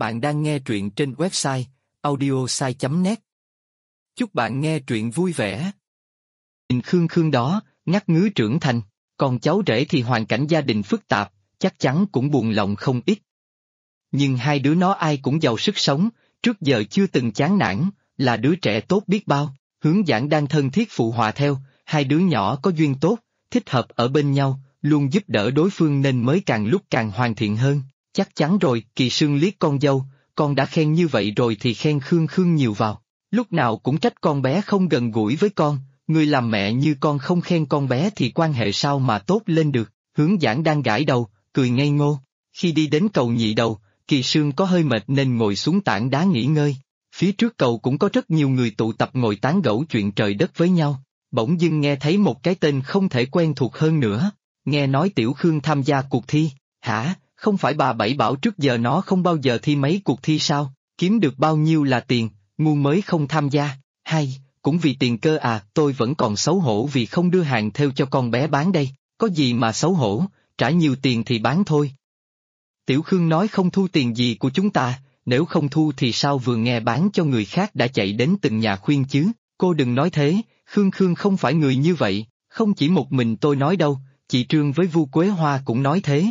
Bạn đang nghe truyện trên website audiosai.net. Chúc bạn nghe truyện vui vẻ. Nhìn Khương Khương đó, ngắt ngứ trưởng thành, còn cháu rể thì hoàn cảnh gia đình phức tạp, chắc chắn cũng buồn lòng không ít. Nhưng hai đứa nó ai cũng giàu sức sống, trước giờ chưa từng chán nản, là đứa trẻ tốt biết bao. Hướng Giảng đang thân thiết phụ họa theo, hai đứa nhỏ có duyên tốt, thích hợp ở bên nhau, luôn giúp đỡ đối phương nên mới càng lúc càng hoàn thiện hơn. Chắc chắn rồi, Kỳ Sương liếc con dâu, con đã khen như vậy rồi thì khen Khương Khương nhiều vào. Lúc nào cũng trách con bé không gần gũi với con, người làm mẹ như con không khen con bé thì quan hệ sao mà tốt lên được. Hướng Giảng đang gãi đầu, cười ngây ngô. Khi đi đến cầu Nhị Đầu, Kỳ Sương có hơi mệt nên ngồi xuống tảng đá nghỉ ngơi. Phía trước cầu cũng có rất nhiều người tụ tập ngồi tán gẫu chuyện trời đất với nhau. Bỗng dưng nghe thấy một cái tên không thể quen thuộc hơn nữa. Nghe nói Tiểu Khương tham gia cuộc thi. Hả, không phải bà Bảy bảo trước giờ nó không bao giờ thi mấy cuộc thi sao? Kiếm được bao nhiêu là tiền, ngu mới không tham gia. Hay, cũng vì tiền cơ à, tôi vẫn còn xấu hổ vì không đưa hàng theo cho con bé bán đây. Có gì mà xấu hổ, trả nhiều tiền thì bán thôi. Tiểu Khương nói không thu tiền gì của chúng ta, nếu không thu thì sao vừa nghe bán cho người khác đã chạy đến từng nhà khuyên chứ. Cô đừng nói thế, Khương Khương không phải người như vậy, không chỉ một mình tôi nói đâu, chị Trương với Vu Quế Hoa cũng nói thế.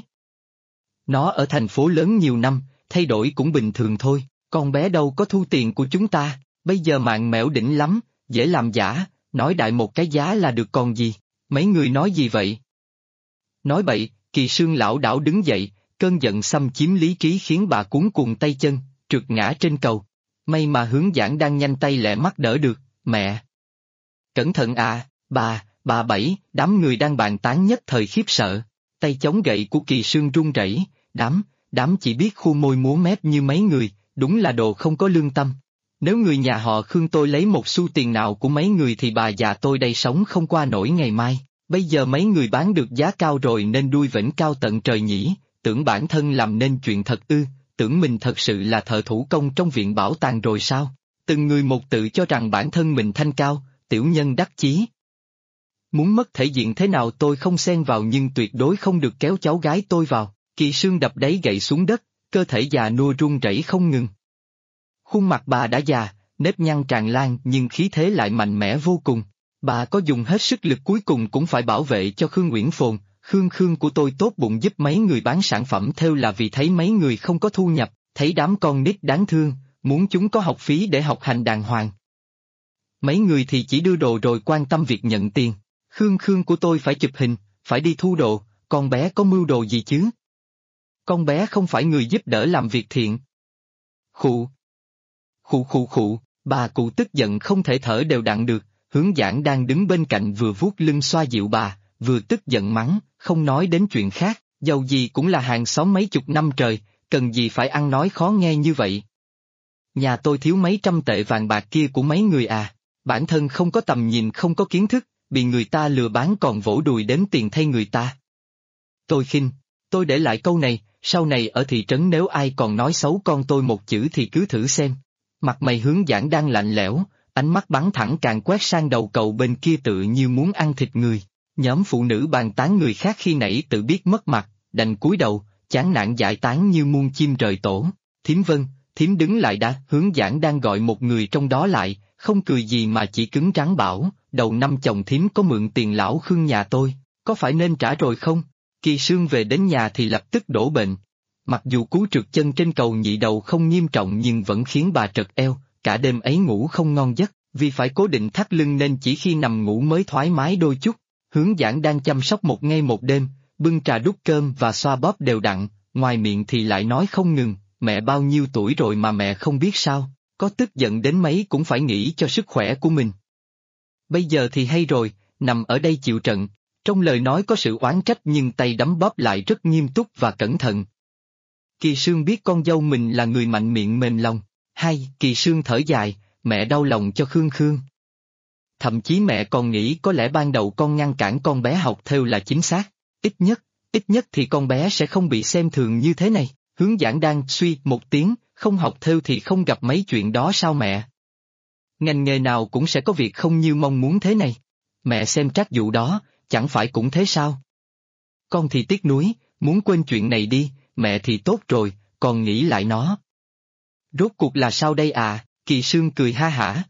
Nó ở thành phố lớn nhiều năm, thay đổi cũng bình thường thôi, con bé đâu có thu tiền của chúng ta, bây giờ mạng mẽo đỉnh lắm, dễ làm giả, nói đại một cái giá là được còn gì, mấy người nói gì vậy? Nói bậy, Kỳ Sương lão đảo đứng dậy, cơn giận xâm chiếm lý trí khiến bà cuống cuồng tay chân, trượt ngã trên cầu. May mà Hướng Giảng đang nhanh tay lẹ mắt đỡ được, mẹ. Cẩn thận à, bà Bảy, đám người đang bàn tán nhất thời khiếp sợ. Tay chống gậy của Kỳ Sương run rẩy, đám chỉ biết khu môi múa mép như mấy người, đúng là đồ không có lương tâm. Nếu người nhà họ Khương tôi lấy một xu tiền nào của mấy người thì bà già tôi đây sống không qua nổi ngày mai. Bây giờ mấy người bán được giá cao rồi nên đuôi vểnh cao tận trời nhỉ, tưởng bản thân làm nên chuyện thật ư, tưởng mình thật sự là thợ thủ công trong viện bảo tàng rồi sao? Từng người một tự cho rằng bản thân mình thanh cao, tiểu nhân đắc chí. Muốn mất thể diện thế nào tôi không xen vào nhưng tuyệt đối không được kéo cháu gái tôi vào. Kỳ Sương đập đáy gậy xuống đất, cơ thể già nua run rẩy không ngừng. Khuôn mặt bà đã già, nếp nhăn tràn lan nhưng khí thế lại mạnh mẽ vô cùng. Bà có dùng hết sức lực cuối cùng cũng phải bảo vệ cho Khương Uyển Phồn. Khương của tôi tốt bụng giúp mấy người bán sản phẩm theo là vì thấy mấy người không có thu nhập, thấy đám con nít đáng thương, muốn chúng có học phí để học hành đàng hoàng. Mấy người thì chỉ đưa đồ rồi quan tâm việc nhận tiền. Khương của tôi phải chụp hình, phải đi thu đồ, con bé có mưu đồ gì chứ? Con bé không phải người giúp đỡ làm việc thiện. Khụ, bà cụ tức giận không thể thở đều đặn được, Hướng Giảng đang đứng bên cạnh vừa vuốt lưng xoa dịu bà, vừa tức giận mắng, không nói đến chuyện khác, dầu gì cũng là hàng xóm mấy chục năm trời, cần gì phải ăn nói khó nghe như vậy. Nhà tôi thiếu mấy trăm tệ vàng bạc kia của mấy người à, bản thân không có tầm nhìn không có kiến thức, bị người ta lừa bán còn vỗ đùi đếm tiền thay người ta. Tôi khinh, tôi để lại câu này, sau này ở thị trấn nếu ai còn nói xấu con tôi một chữ thì cứ thử xem. Mặt mày Hướng Giảng đang lạnh lẽo, ánh mắt bắn thẳng càng quét sang đầu cầu bên kia tự như muốn ăn thịt người. Nhóm phụ nữ bàn tán người khác khi nãy tự biết mất mặt, đành cúi đầu, chán nản giải tán như muôn chim rời tổ. Thím Vân, thím đứng lại đã. Hướng Giảng đang gọi một người trong đó lại, không cười gì mà chỉ cứng rắn bảo, đầu năm chồng thím có mượn tiền lão Khương nhà tôi, có phải nên trả rồi không? Kỳ Sương về đến nhà thì lập tức đổ bệnh. Mặc dù cú trượt chân trên cầu Nhị Đầu không nghiêm trọng nhưng vẫn khiến bà trật eo, cả đêm ấy ngủ không ngon giấc, vì phải cố định thắt lưng nên chỉ khi nằm ngủ mới thoải mái đôi chút. Hướng Giảng đang chăm sóc một ngày một đêm, bưng trà đút cơm và xoa bóp đều đặn, ngoài miệng thì lại nói không ngừng, mẹ bao nhiêu tuổi rồi mà mẹ không biết sao, có tức giận đến mấy cũng phải nghĩ cho sức khỏe của mình. Bây giờ thì hay rồi, nằm ở đây chịu trận, trong lời nói có sự oán trách nhưng tay đấm bóp lại rất nghiêm túc và cẩn thận. Kỳ Sương biết con dâu mình là người mạnh miệng mềm lòng, Kỳ Sương thở dài, mẹ đau lòng cho Khương. Thậm chí mẹ còn nghĩ có lẽ ban đầu con ngăn cản con bé học theo là chính xác, ít nhất thì con bé sẽ không bị xem thường như thế này. Hướng Giảng đang suy một tiếng, không học theo thì không gặp mấy chuyện đó sao mẹ? Ngành nghề nào cũng sẽ có việc không như mong muốn thế này. Mẹ xem trắc vụ đó, chẳng phải cũng thế sao? Con thì tiếc nuối, muốn quên chuyện này đi, mẹ thì tốt rồi, còn nghĩ lại nó. Rốt cuộc là sao đây à? Kỳ Sương cười ha hả,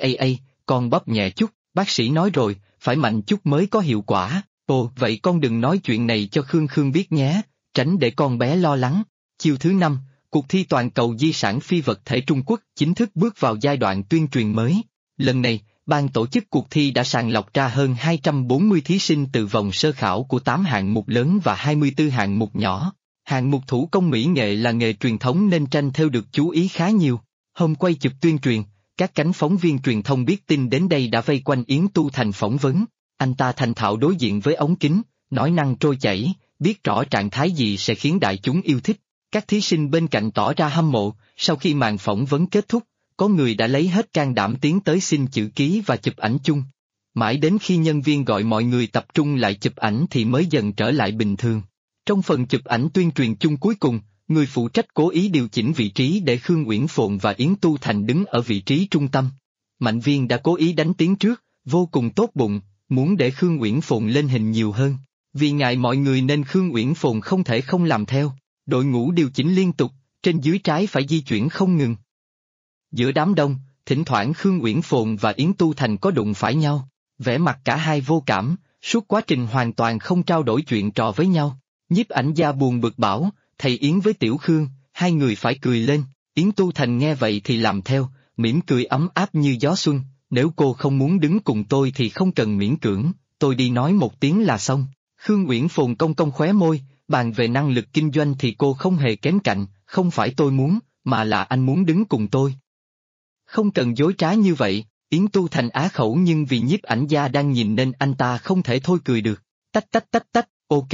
con bóp nhẹ chút, bác sĩ nói rồi, phải mạnh chút mới có hiệu quả. Ồ, vậy con đừng nói chuyện này cho Khương Khương biết nhé, tránh để con bé lo lắng. Chiều thứ 5, cuộc thi toàn cầu di sản phi vật thể Trung Quốc chính thức bước vào giai đoạn tuyên truyền mới. Lần này, ban tổ chức cuộc thi đã sàng lọc ra hơn 240 thí sinh từ vòng sơ khảo của 8 hạng mục lớn và 24 hạng mục nhỏ. Hạng mục thủ công mỹ nghệ là nghề truyền thống nên tranh thêu được chú ý khá nhiều. Hôm quay chụp tuyên truyền, các cánh phóng viên truyền thông biết tin đến đây đã vây quanh Yến Tu Thành phỏng vấn. Anh ta thành thạo đối diện với ống kính, nói năng trôi chảy, biết rõ trạng thái gì sẽ khiến đại chúng yêu thích. Các thí sinh bên cạnh tỏ ra hâm mộ, sau khi màn phỏng vấn kết thúc, có người đã lấy hết can đảm tiến tới xin chữ ký và chụp ảnh chung. Mãi đến khi nhân viên gọi mọi người tập trung lại chụp ảnh thì mới dần trở lại bình thường. Trong phần chụp ảnh tuyên truyền chung cuối cùng, người phụ trách cố ý điều chỉnh vị trí để Khương Uyển Phồn và Yến Tu Thành đứng ở vị trí trung tâm. Mạnh Viên đã cố ý đánh tiếng trước, vô cùng tốt bụng, muốn để Khương Uyển Phồn lên hình nhiều hơn. Vì ngại mọi người nên Khương Uyển Phồn không thể không làm theo. Đội ngũ điều chỉnh liên tục, trên dưới trái phải di chuyển không ngừng. Giữa đám đông, thỉnh thoảng Khương Uyển Phồn và Yến Tu Thành có đụng phải nhau, vẻ mặt cả hai vô cảm, suốt quá trình hoàn toàn không trao đổi chuyện trò với nhau. Nhiếp ảnh gia buồn bực bảo, thầy Yến với Tiểu Khương, hai người phải cười lên. Yến Tu Thành nghe vậy thì làm theo, mỉm cười ấm áp như gió xuân, nếu cô không muốn đứng cùng tôi thì không cần miễn cưỡng, tôi đi nói một tiếng là xong. Khương Uyển Phồn cong cong khóe môi, bàn về năng lực kinh doanh thì cô không hề kém cạnh, không phải tôi muốn, mà là anh muốn đứng cùng tôi. Không cần dối trá như vậy, Yến Tu Thành á khẩu nhưng vì nhiếp ảnh gia đang nhìn nên anh ta không thể thôi cười được. Tách tách tách tách, ok.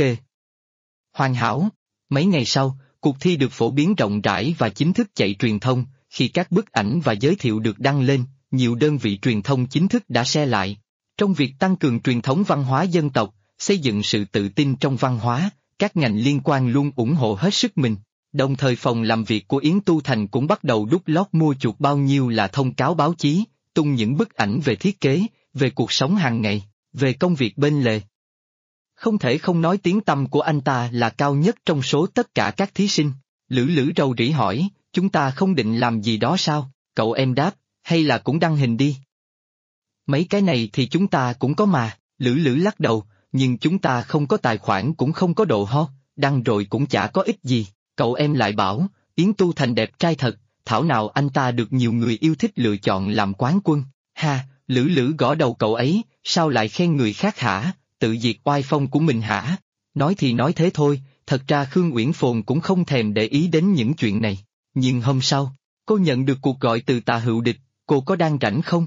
Hoàn hảo. Mấy ngày sau, cuộc thi được phổ biến rộng rãi và chính thức chạy truyền thông, khi các bức ảnh và giới thiệu được đăng lên, nhiều đơn vị truyền thông chính thức đã share lại. Trong việc tăng cường truyền thống văn hóa dân tộc, xây dựng sự tự tin trong văn hóa, các ngành liên quan luôn ủng hộ hết sức mình. Đồng thời phòng làm việc của Yến Tu Thành cũng bắt đầu đút lót mua chuộc bao nhiêu là thông cáo báo chí, tung những bức ảnh về thiết kế, về cuộc sống hàng ngày, về công việc bên lề. Không thể không nói tiếng tăm của anh ta là cao nhất trong số tất cả các thí sinh. Lữ Lữ rầu rĩ hỏi, chúng ta không định làm gì đó sao? Cậu em đáp, hay là cũng đăng hình đi. Mấy cái này thì chúng ta cũng có mà, Lữ Lữ lắc đầu, nhưng chúng ta không có tài khoản cũng không có độ hot, đăng rồi cũng chả có ích gì. Cậu em lại bảo, Yến Tu Thành đẹp trai thật, thảo nào anh ta được nhiều người yêu thích lựa chọn làm quán quân. Ha, Lữ Lữ gõ đầu cậu ấy, sao lại khen người khác hả, tự diệt oai phong của mình hả? Nói thì nói thế thôi, thật ra Khương Uyển Phồn cũng không thèm để ý đến những chuyện này. Nhưng hôm sau, cô nhận được cuộc gọi từ Tạ Hữu Địch, cô có đang rảnh không?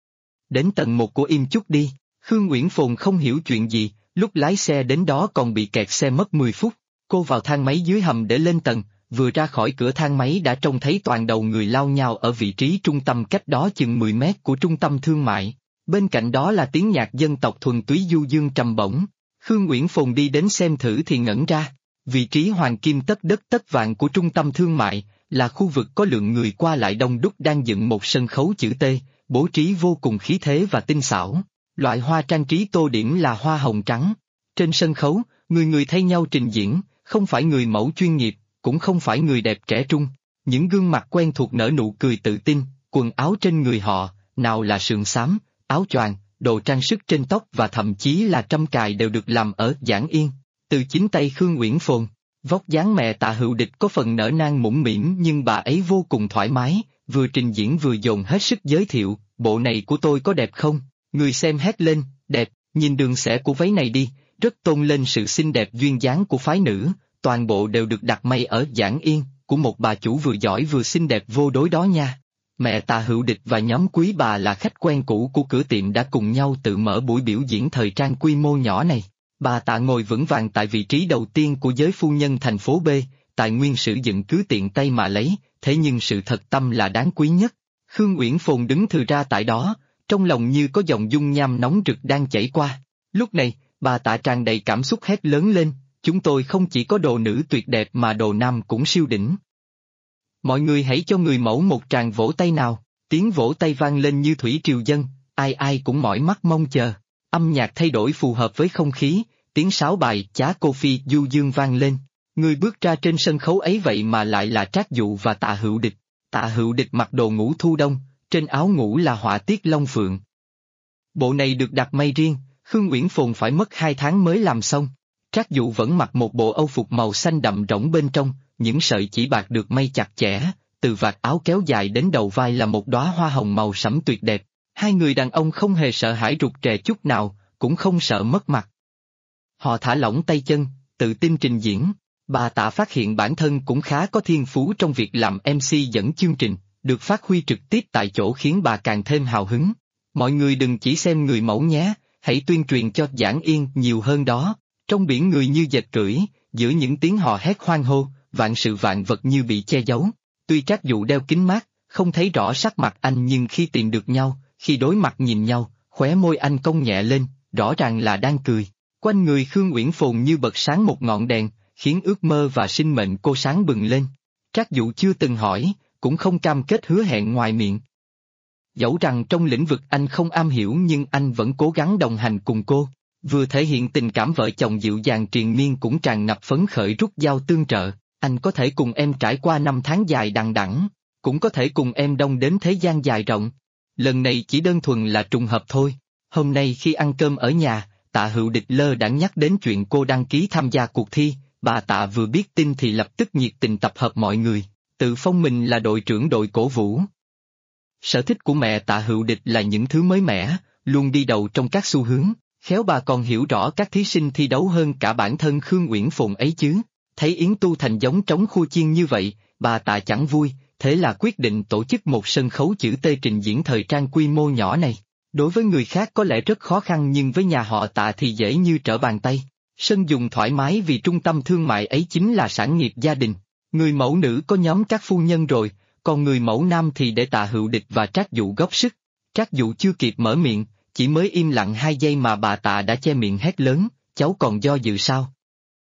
Đến tầng 1 của Im chút đi. Khương Uyển Phồn không hiểu chuyện gì, lúc lái xe đến đó còn bị kẹt xe mất 10 phút. Cô vào thang máy dưới hầm để lên tầng, vừa ra khỏi cửa thang máy đã trông thấy toàn đầu người lao nhau ở vị trí trung tâm cách đó chừng 10 mét của trung tâm thương mại. Bên cạnh đó là tiếng nhạc dân tộc thuần túy du dương trầm bổng. Khương Uyển Phồn đi đến xem thử thì ngẩn ra. Vị trí hoàng kim tất đất tất vàng của trung tâm thương mại, là khu vực có lượng người qua lại đông đúc đang dựng một sân khấu chữ T, bố trí vô cùng khí thế và tinh xảo. Loại hoa trang trí tô điểm là hoa hồng trắng. Trên sân khấu, người người thay nhau trình diễn, không phải người mẫu chuyên nghiệp, cũng không phải người đẹp trẻ trung. Những gương mặt quen thuộc nở nụ cười tự tin, quần áo trên người họ, nào là sườn xám, áo choàng, đồ trang sức trên tóc và thậm chí là trâm cài đều được làm ở Giảng Yên, từ chính tay Khương Uyển Phồn. Vóc dáng mẹ Tạ Hữu Địch có phần nở nang mũm mĩm nhưng bà ấy vô cùng thoải mái, vừa trình diễn vừa dồn hết sức giới thiệu, bộ này của tôi có đẹp không? Người xem hét lên, đẹp, nhìn đường xẻ của váy này đi, rất tôn lên sự xinh đẹp duyên dáng của phái nữ, toàn bộ đều được đặt may ở Giảng Yên, của một bà chủ vừa giỏi vừa xinh đẹp vô đối đó nha. Mẹ Tạ Hữu Địch và nhóm quý bà là khách quen cũ của cửa tiệm đã cùng nhau tự mở buổi biểu diễn thời trang quy mô nhỏ này. Bà Tạ ngồi vững vàng tại vị trí đầu tiên của giới phu nhân thành phố B, tài nguyên sử dụng cứ tiện tay mà lấy, thế nhưng sự thật tâm là đáng quý nhất. Khương Uyển Phồn đứng thừ ra tại đó, trong lòng như có dòng dung nham nóng rực đang chảy qua. Lúc này, bà Tạ tràn đầy cảm xúc hét lớn lên, chúng tôi không chỉ có đồ nữ tuyệt đẹp mà đồ nam cũng siêu đỉnh. Mọi người hãy cho người mẫu một tràng vỗ tay nào, tiếng vỗ tay vang lên như thủy triều dân, ai ai cũng mỏi mắt mong chờ. Âm nhạc thay đổi phù hợp với không khí, tiếng sáo bài Chá Cô Phi du dương vang lên. Người bước ra trên sân khấu ấy vậy mà lại là Trác Dụ và Tạ Hữu Địch. Tạ Hữu Địch mặc đồ ngủ thu đông, trên áo ngủ là họa tiết long phượng. Bộ này được đặt may riêng, Khương Uyển Phồn phải mất 2 tháng mới làm xong. Trác Dụ vẫn mặc một bộ âu phục màu xanh đậm rỗng bên trong, những sợi chỉ bạc được may chặt chẽ, từ vạt áo kéo dài đến đầu vai là một đóa hoa hồng màu sẫm tuyệt đẹp. Hai người đàn ông không hề sợ hãi rụt rè chút nào, cũng không sợ mất mặt. Họ thả lỏng tay chân, tự tin trình diễn. Bà Tạ phát hiện bản thân cũng khá có thiên phú trong việc làm MC dẫn chương trình, được phát huy trực tiếp tại chỗ khiến bà càng thêm hào hứng. Mọi người đừng chỉ xem người mẫu nhé, hãy tuyên truyền cho Giảng Yên nhiều hơn đó. Trong biển người như dệt cưỡi, giữa những tiếng hò hét hoan hô, vạn sự vạn vật như bị che giấu. Tuy Trác Dụ đeo kính mát, không thấy rõ sắc mặt anh nhưng khi tìm được nhau, khi đối mặt nhìn nhau, khóe môi anh cong nhẹ lên, rõ ràng là đang cười. Quanh người Khương Uyển Phồn như bật sáng một ngọn đèn, khiến ước mơ và sinh mệnh cô sáng bừng lên. Trác Dụ chưa từng hỏi, cũng không cam kết hứa hẹn ngoài miệng. Dẫu rằng trong lĩnh vực anh không am hiểu nhưng anh vẫn cố gắng đồng hành cùng cô. Vừa thể hiện tình cảm vợ chồng dịu dàng triền miên cũng tràn ngập phấn khởi rút dao tương trợ. Anh có thể cùng em trải qua 5 tháng dài đằng đẵng, cũng có thể cùng em đong đến thế gian dài rộng. Lần này chỉ đơn thuần là trùng hợp thôi. Hôm nay khi ăn cơm ở nhà, Tạ Hữu Địch lơ đãng nhắc đến chuyện cô đăng ký tham gia cuộc thi. Bà Tạ vừa biết tin thì lập tức nhiệt tình tập hợp mọi người, tự phong mình là đội trưởng đội cổ vũ. Sở thích của mẹ Tạ Hữu Địch là những thứ mới mẻ, luôn đi đầu trong các xu hướng, khéo bà còn hiểu rõ các thí sinh thi đấu hơn cả bản thân Khương Uyển Phồn ấy chứ. Thấy Yến Tu Thành giống trống khua chiên như vậy, bà Tạ chẳng vui, thế là quyết định tổ chức một sân khấu chữ T trình diễn thời trang quy mô nhỏ này. Đối với người khác có lẽ rất khó khăn nhưng với nhà họ Tạ thì dễ như trở bàn tay. Sân dùng thoải mái vì trung tâm thương mại ấy chính là sản nghiệp gia đình. Người mẫu nữ có nhóm các phu nhân rồi, còn người mẫu nam thì để Tạ Hữu Địch và Trác Dụ góp sức. Trác Dụ chưa kịp mở miệng, chỉ mới im lặng 2 giây mà bà Tạ đã che miệng hét lớn, cháu còn do dự sao?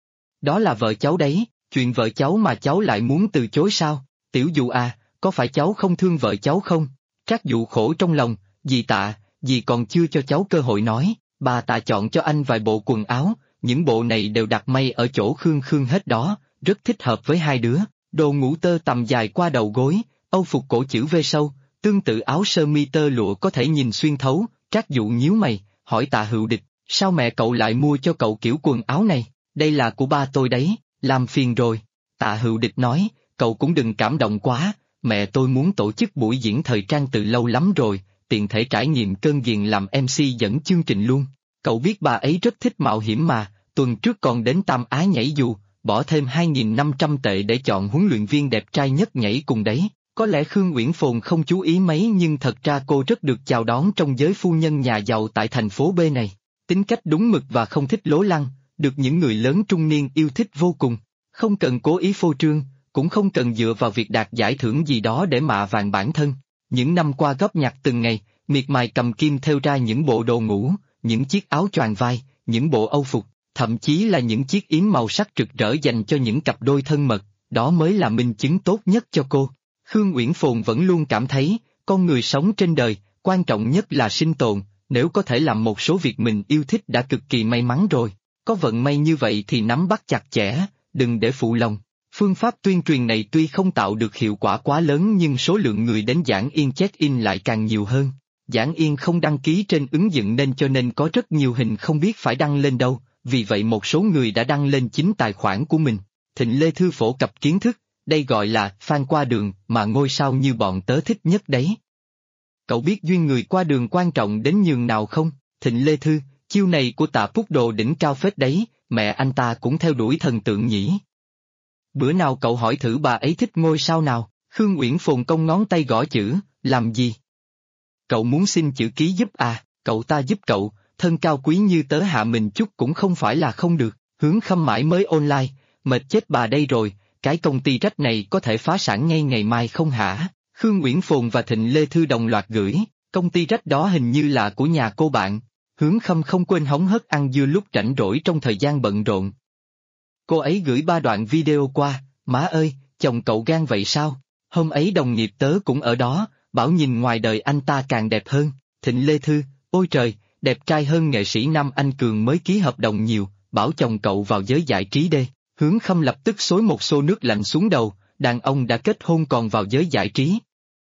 Đó là vợ cháu đấy, chuyện vợ cháu mà cháu lại muốn từ chối sao? Tiểu Dụ à, có phải cháu không thương vợ cháu không? Trác Dụ khổ trong lòng, dì Tạ, dì còn chưa cho cháu cơ hội nói. Bà Tạ chọn cho anh vài bộ quần áo, những bộ này đều đặt may ở chỗ Khương hết đó, rất thích hợp với hai đứa. Đồ ngủ tơ tầm dài qua đầu gối, âu phục cổ chữ V sâu, tương tự áo sơ mi tơ lụa có thể nhìn xuyên thấu. Trác Dụ nhíu mày, hỏi Tạ Hữu Địch, sao mẹ cậu lại mua cho cậu kiểu quần áo này? Đây là của ba tôi đấy, làm phiền rồi. Tạ Hữu Địch nói, cậu cũng đừng cảm động quá, mẹ tôi muốn tổ chức buổi diễn thời trang từ lâu lắm rồi, tiện thể trải nghiệm cơn ghiền làm MC dẫn chương trình luôn. Cậu biết bà ấy rất thích mạo hiểm mà, tuần trước còn đến Tam Á nhảy dù, bỏ thêm 2.500 tệ để chọn huấn luyện viên đẹp trai nhất nhảy cùng đấy. Có lẽ Khương Uyển Phồn không chú ý mấy nhưng thật ra cô rất được chào đón trong giới phu nhân nhà giàu tại thành phố B này. Tính cách đúng mực và không thích lố lăng, được những người lớn trung niên yêu thích vô cùng. Không cần cố ý phô trương, cũng không cần dựa vào việc đạt giải thưởng gì đó để mạ vàng bản thân. Những năm qua góp nhặt từng ngày, miệt mài cầm kim thêu ra những bộ đồ ngủ, những chiếc áo choàng vai, những bộ âu phục, thậm chí là những chiếc yếm màu sắc rực rỡ dành cho những cặp đôi thân mật, đó mới là minh chứng tốt nhất cho cô. Khương Uyển Phồn vẫn luôn cảm thấy, con người sống trên đời, quan trọng nhất là sinh tồn, nếu có thể làm một số việc mình yêu thích đã cực kỳ may mắn rồi. Có vận may như vậy thì nắm bắt chặt chẽ, đừng để phụ lòng. Phương pháp tuyên truyền này tuy không tạo được hiệu quả quá lớn nhưng số lượng người đến Giảng Yên check-in lại càng nhiều hơn. Giảng Yên không đăng ký trên ứng dụng nên cho nên có rất nhiều hình không biết phải đăng lên đâu, vì vậy một số người đã đăng lên chính tài khoản của mình. Thịnh Lê Thư phổ cập kiến thức, đây gọi là fan qua đường mà ngôi sao như bọn tớ thích nhất đấy. Cậu biết duyên người qua đường quan trọng đến nhường nào không? Thịnh Lê Thư, chiêu này của Tạ Phúc Đồ đỉnh cao phết đấy, mẹ anh ta cũng theo đuổi thần tượng nhỉ. Bữa nào cậu hỏi thử bà ấy thích ngôi sao nào? Khương Uyển Phồn cong ngón tay gõ chữ, làm gì? Cậu muốn xin chữ ký giúp à? Cậu ta giúp cậu, thân cao quý như tớ hạ mình chút cũng không phải là không được. Hướng Khâm mãi mới online, mệt chết bà đây rồi, cái công ty rách này có thể phá sản ngay ngày mai không hả? Khương Uyển Phồn và Thịnh Lê Thư đồng loạt gửi, công ty rách đó hình như là của nhà cô bạn. Hướng Khâm không quên hóng hớt ăn dưa lúc rảnh rỗi trong thời gian bận rộn. Cô ấy gửi 3 đoạn video qua, má ơi, chồng cậu gan vậy sao? Hôm ấy đồng nghiệp tớ cũng ở đó, bảo nhìn ngoài đời anh ta càng đẹp hơn. Thịnh Lê Thư, ôi trời, đẹp trai hơn nghệ sĩ Nam Anh Cường mới ký hợp đồng nhiều, bảo chồng cậu vào giới giải trí đê. Hướng Khâm lập tức xối một xô nước lạnh xuống đầu, đàn ông đã kết hôn còn vào giới giải trí.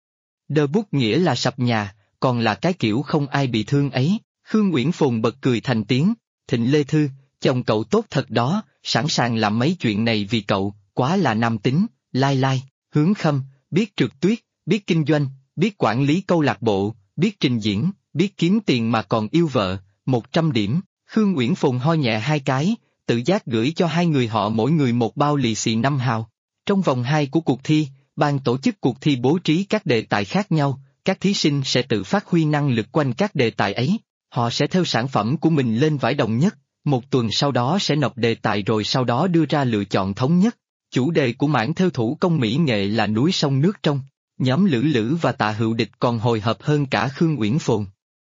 Đơ bút nghĩa là sập nhà, còn là cái kiểu không ai bị thương ấy. Khương Uyển Phồn bật cười thành tiếng, Thịnh Lê Thư, chồng cậu tốt thật đó, sẵn sàng làm mấy chuyện này vì cậu, quá là nam tính. Lai Lai, Hướng Khâm, biết trượt tuyết, biết kinh doanh, biết quản lý câu lạc bộ, biết trình diễn, biết kiếm tiền mà còn yêu vợ, 100 điểm. Khương Uyển Phồn ho nhẹ 2 cái, tự giác gửi cho hai người họ mỗi người một bao lì xì 5 hào. Trong vòng 2 của cuộc thi, ban tổ chức cuộc thi bố trí các đề tài khác nhau, các thí sinh sẽ tự phát huy năng lực quanh các đề tài ấy. Họ sẽ theo sản phẩm của mình lên vải đồng nhất, một tuần sau đó sẽ nộp đề tài rồi sau đó đưa ra lựa chọn thống nhất. Chủ đề của mảng thêu thủ công mỹ nghệ là núi sông nước trong. Nhóm Lữ Lữ và Tạ Hữu Địch còn hồi hộp hơn cả Khương Uyển Phồn.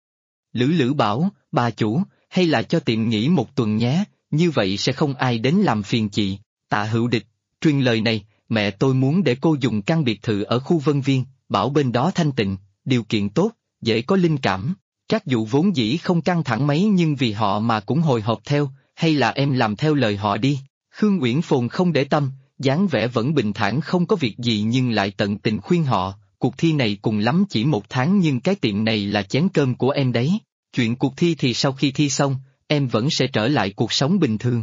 Lữ Lữ bảo, bà chủ, hay là cho tiệm nghỉ một tuần nhé, như vậy sẽ không ai đến làm phiền chị. Tạ Hữu Địch, truyền lời này, mẹ tôi muốn để cô dùng căn biệt thự ở khu Vân Viên, bảo bên đó thanh tịnh, điều kiện tốt, dễ có linh cảm. Trác Dụ vốn dĩ không căng thẳng mấy nhưng vì họ mà cũng hồi hộp theo, hay là em làm theo lời họ đi. Khương Uyển Phồn không để tâm, dáng vẻ vẫn bình thản không có việc gì nhưng lại tận tình khuyên họ, cuộc thi này cùng lắm chỉ 1 tháng nhưng cái tiệm này là chén cơm của em đấy. Chuyện cuộc thi thì sau khi thi xong, em vẫn sẽ trở lại cuộc sống bình thường.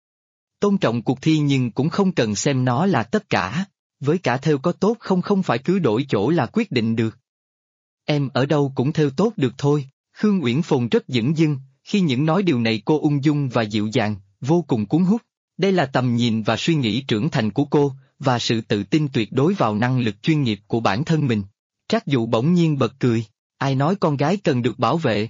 Tôn trọng cuộc thi nhưng cũng không cần xem nó là tất cả, với cả thêu có tốt không phải cứ đổi chỗ là quyết định được. Em ở đâu cũng thêu tốt được thôi. Khương Uyển Phồn rất dửng dưng, khi những nói điều này cô ung dung và dịu dàng, vô cùng cuốn hút. Đây là tầm nhìn và suy nghĩ trưởng thành của cô, và sự tự tin tuyệt đối vào năng lực chuyên nghiệp của bản thân mình. Trác Dụ bỗng nhiên bật cười, ai nói con gái cần được bảo vệ?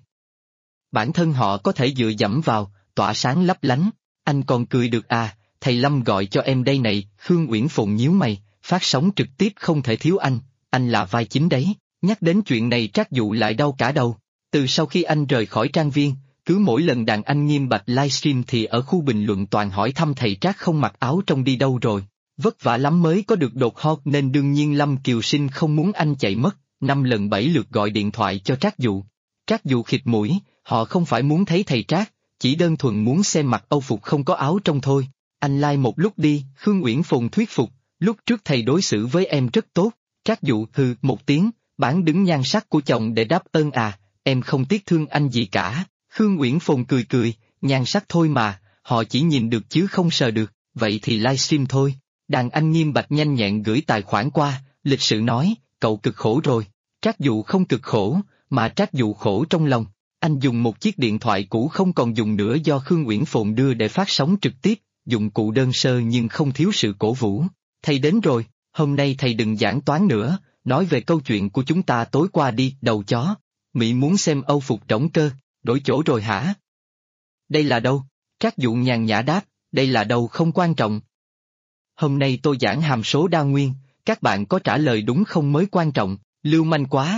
Bản thân họ có thể dựa dẫm vào, tỏa sáng lấp lánh, anh còn cười được à, thầy Lâm gọi cho em đây này. Khương Uyển Phồn nhíu mày, phát sóng trực tiếp không thể thiếu anh là vai chính đấy. Nhắc đến chuyện này Trác Dụ lại đau cả đầu. Từ sau khi anh rời khỏi trang viên, cứ mỗi lần đàn anh Nghiêm Bạch livestream thì ở khu bình luận toàn hỏi thăm thầy Trác không mặc áo trong đi đâu rồi. Vất vả lắm mới có được đột hot nên đương nhiên Lâm Kiều Sinh không muốn anh chạy mất, 5 lần 7 lượt gọi điện thoại cho Trác Dụ. Trác Dụ khịt mũi, họ không phải muốn thấy thầy Trác, chỉ đơn thuần muốn xem mặc Âu phục không có áo trong thôi. Anh like một lúc đi. Khương Uyển Phồn thuyết phục, lúc trước thầy đối xử với em rất tốt. Trác Dụ hừ một tiếng, bán đứng nhan sắc của chồng để đáp ơn à, em không tiếc thương anh gì cả. Khương Uyển Phồn cười cười, nhan sắc thôi mà, họ chỉ nhìn được chứ không sờ được, vậy thì livestream thôi. Đàn anh Nghiêm Bạch nhanh nhẹn gửi tài khoản qua, lịch sự nói, cậu cực khổ rồi. Trác Dụ không cực khổ, mà Trác Dụ khổ trong lòng. Anh dùng một chiếc điện thoại cũ không còn dùng nữa do Khương Uyển Phồn đưa để phát sóng trực tiếp, dụng cụ đơn sơ nhưng không thiếu sự cổ vũ. Thầy đến rồi, hôm nay thầy đừng giảng toán nữa, nói về câu chuyện của chúng ta tối qua đi. Đầu chó, Mỹ muốn xem Âu phục trỏng cơ, đổi chỗ rồi hả? Đây là đâu? Trác Dụ nhàn nhã đáp, đây là đâu không quan trọng. Hôm nay tôi giảng hàm số đa nguyên, các bạn có trả lời đúng không mới quan trọng, lưu manh quá.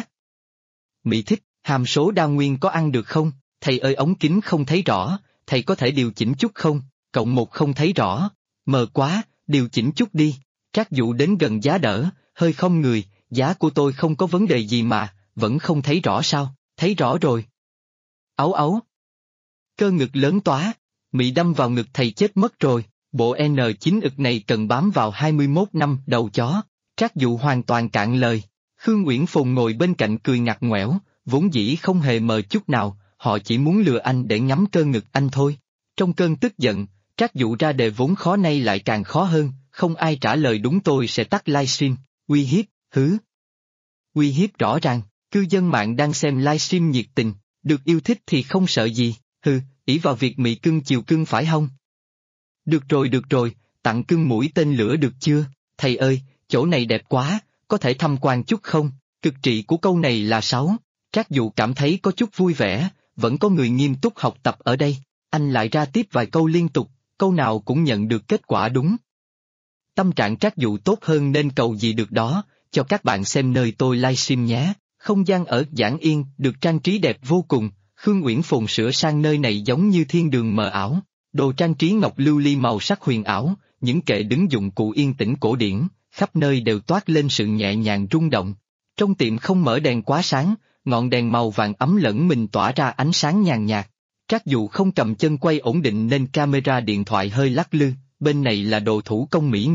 Mỹ thích, hàm số đa nguyên có ăn được không? Thầy ơi ống kính không thấy rõ, thầy có thể điều chỉnh chút không? Cộng 1 không thấy rõ, mờ quá, điều chỉnh chút đi. Trác Dụ đến gần giá đỡ, hơi không người, giá của tôi không có vấn đề gì mà, vẫn không thấy rõ sao? Thấy rõ rồi. Ấu ấu. Cơ ngực lớn tóa, Mỹ đâm vào ngực thầy chết mất rồi, bộ N9 ực này cần bám vào 21 năm. Đầu chó. Trác Dụ hoàn toàn cạn lời. Khương Uyển Phồn ngồi bên cạnh cười ngặt ngoẻo, vốn dĩ không hề mờ chút nào, họ chỉ muốn lừa anh để ngắm cơ ngực anh thôi. Trong cơn tức giận, Trác Dụ ra đề vốn khó nay lại càng khó hơn, không ai trả lời đúng tôi sẽ tắt livestream. Uy hiếp, hứ. Uy hiếp rõ ràng, cư dân mạng đang xem livestream nhiệt tình, được yêu thích thì không sợ gì, hừ, ỷ vào việc Mỹ cưng chiều cưng phải không? Được rồi, tặng cưng mũi tên lửa được chưa? Thầy ơi, chỗ này đẹp quá, có thể tham quan chút không? Cực trị của câu này là 6. Trác Dụ cảm thấy có chút vui vẻ, vẫn có người nghiêm túc học tập ở đây. Anh lại ra tiếp vài câu liên tục, câu nào cũng nhận được kết quả đúng. Tâm trạng Trác Dụ tốt hơn nên cầu gì được đó, cho các bạn xem nơi tôi livestream nhé. Không gian ở Giảng Yên được trang trí đẹp vô cùng, Khương Uyển Phồn sửa sang nơi này giống như thiên đường mờ ảo. Đồ trang trí ngọc lưu ly màu sắc huyền ảo, những kệ đứng dụng cụ yên tĩnh cổ điển, khắp nơi đều toát lên sự nhẹ nhàng rung động. Trong tiệm không mở đèn quá sáng, ngọn đèn màu vàng ấm lẫn mình tỏa ra ánh sáng nhàn nhạt. Trác Dụ không cầm chân quay ổn định nên camera điện thoại hơi lắc lư, bên này là đồ thủ công mỹ nghệ,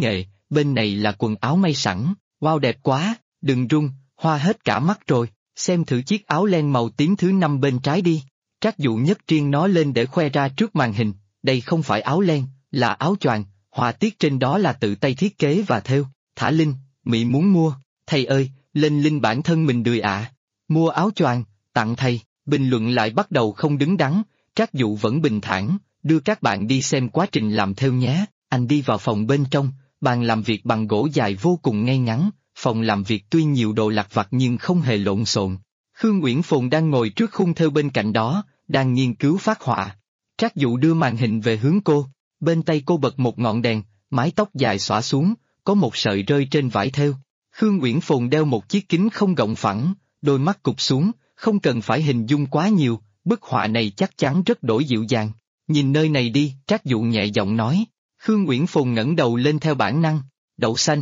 bên này là quần áo may sẵn, wow đẹp quá, đừng run, hoa hết cả mắt rồi, xem thử chiếc áo len màu tím thứ 5 bên trái đi. Trác Dụ nhấc riêng nó lên để khoe ra trước màn hình, đây không phải áo len, là áo choàng, họa tiết trên đó là tự tay thiết kế và thêu. Thả Linh, Mỹ muốn mua, thầy ơi, lên Linh bản thân mình đười ạ. Mua áo choàng, tặng thầy, bình luận lại bắt đầu không đứng đắn, Trác Dụ vẫn bình thản, đưa các bạn đi xem quá trình làm thêu nhé. Anh đi vào phòng bên trong, bàn làm việc bằng gỗ dài vô cùng ngay ngắn, phòng làm việc tuy nhiều đồ lặt vặt nhưng không hề lộn xộn. Khương Uyển Phồn đang ngồi trước khung thêu bên cạnh đó, đang nghiên cứu phác họa. Trác Dụ đưa màn hình về hướng cô, bên tay cô bật một ngọn đèn, mái tóc dài xõa xuống, có một sợi rơi trên vải thêu. Khương Uyển Phồn đeo một chiếc kính không gọng phẳng, đôi mắt cụp xuống, không cần phải hình dung quá nhiều, bức họa này chắc chắn rất đổi dịu dàng. Nhìn nơi này đi, Trác Dụ nhẹ giọng nói. Khương Uyển Phồn ngẩng đầu lên theo bản năng, đậu xanh.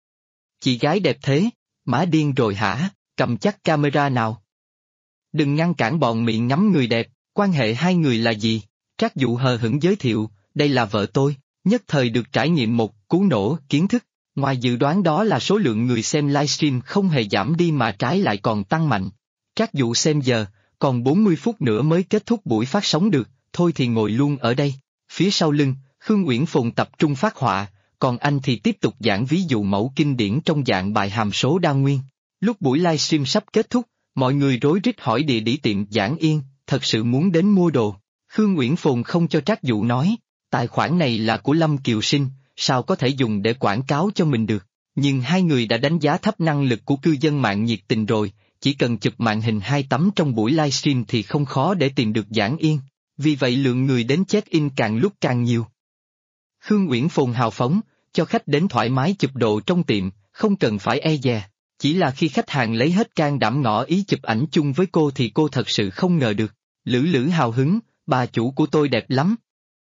Chị gái đẹp thế, má điên rồi hả, cầm chắc camera nào. Đừng ngăn cản bọn miệng ngắm người đẹp, quan hệ hai người là gì? Trác Dụ hờ hững giới thiệu, đây là vợ tôi, nhất thời được trải nghiệm một cú nổ kiến thức. Ngoài dự đoán đó là số lượng người xem livestream không hề giảm đi mà trái lại còn tăng mạnh. Trác Dụ xem giờ, còn 40 phút nữa mới kết thúc buổi phát sóng được, thôi thì ngồi luôn ở đây. Phía sau lưng, Khương Uyển Phồn tập trung phát họa, còn anh thì tiếp tục giảng ví dụ mẫu kinh điển trong dạng bài hàm số đa nguyên. Lúc buổi livestream sắp kết thúc, mọi người rối rít hỏi địa chỉ tiệm Giảng Yên, thật sự muốn đến mua đồ. Khương Uyển Phồn không cho Trác Dụ nói, tài khoản này là của Lâm Kiều Sinh, sao có thể dùng để quảng cáo cho mình được. Nhưng hai người đã đánh giá thấp năng lực của cư dân mạng nhiệt tình rồi, chỉ cần chụp màn hình 2 tấm trong buổi livestream thì không khó để tìm được Giảng Yên. Vì vậy lượng người đến check-in càng lúc càng nhiều. Khương Uyển Phồn hào phóng, cho khách đến thoải mái chụp đồ trong tiệm, không cần phải e dè. Chỉ là khi khách hàng lấy hết can đảm ngỏ ý chụp ảnh chung với cô thì cô thật sự không ngờ được. Lữ Lữ hào hứng, bà chủ của tôi đẹp lắm.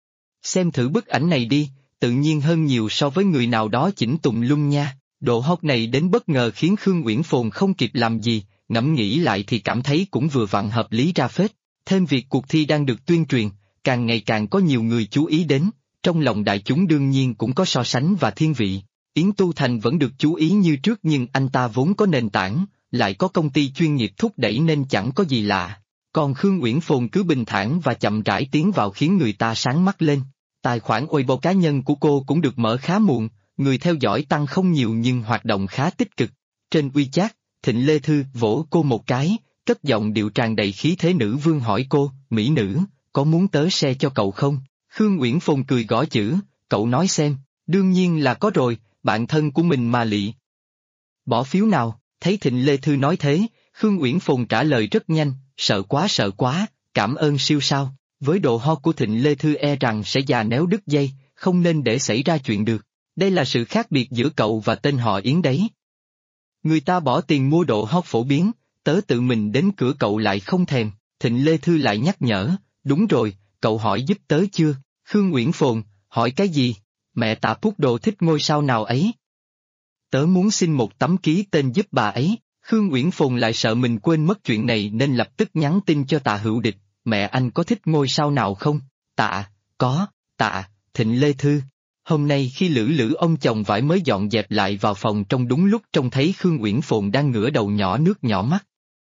Xem thử bức ảnh này đi, tự nhiên hơn nhiều so với người nào đó chỉnh tùng lung nha. Độ hot này đến bất ngờ khiến Khương Uyển Phồn không kịp làm gì, ngẫm nghĩ lại thì cảm thấy cũng vừa vặn hợp lý ra phết. Thêm việc cuộc thi đang được tuyên truyền, càng ngày càng có nhiều người chú ý đến, trong lòng đại chúng đương nhiên cũng có so sánh và thiên vị. Yến Tu Thành vẫn được chú ý như trước nhưng anh ta vốn có nền tảng, lại có công ty chuyên nghiệp thúc đẩy nên chẳng có gì lạ. Còn Khương Uyển Phồn cứ bình thản và chậm rãi tiến vào khiến người ta sáng mắt lên. Tài khoản Weibo cá nhân của cô cũng được mở khá muộn, người theo dõi tăng không nhiều nhưng hoạt động khá tích cực. Trên WeChat, Thịnh Lê Thư vỗ cô một cái, cất giọng điệu tràn đầy khí thế nữ vương hỏi cô, mỹ nữ, có muốn tớ share cho cậu không? Khương Uyển Phồn cười gõ chữ, cậu nói xem, đương nhiên là có rồi, bạn thân của mình mà lị. Bỏ phiếu nào, thấy Thịnh Lê Thư nói thế, Khương Uyển Phồn trả lời rất nhanh, sợ quá, cảm ơn siêu sao, với độ hot của Thịnh Lê Thư e rằng sẽ già néo đứt dây, không nên để xảy ra chuyện được, đây là sự khác biệt giữa cậu và tên họ Yến đấy. Người ta bỏ tiền mua độ hot phổ biến, tớ tự mình đến cửa cậu lại không thèm, Thịnh Lê Thư lại nhắc nhở, đúng rồi, cậu hỏi giúp tớ chưa? Khương Uyển Phồn, hỏi cái gì? Mẹ Tạ Pút Đồ thích ngôi sao nào ấy? Tớ muốn xin một tấm ký tên giúp bà ấy. Khương Uyển Phồn lại sợ mình quên mất chuyện này nên lập tức nhắn tin cho Tạ Hữu Địch, mẹ anh có thích ngôi sao nào không? Tạ, có, Tạ, Thịnh Lê Thư. Hôm nay khi Lữ Lữ ông chồng vải mới dọn dẹp lại vào phòng trong đúng lúc trông thấy Khương Uyển Phồn đang ngửa đầu nhỏ nước nhỏ mắt.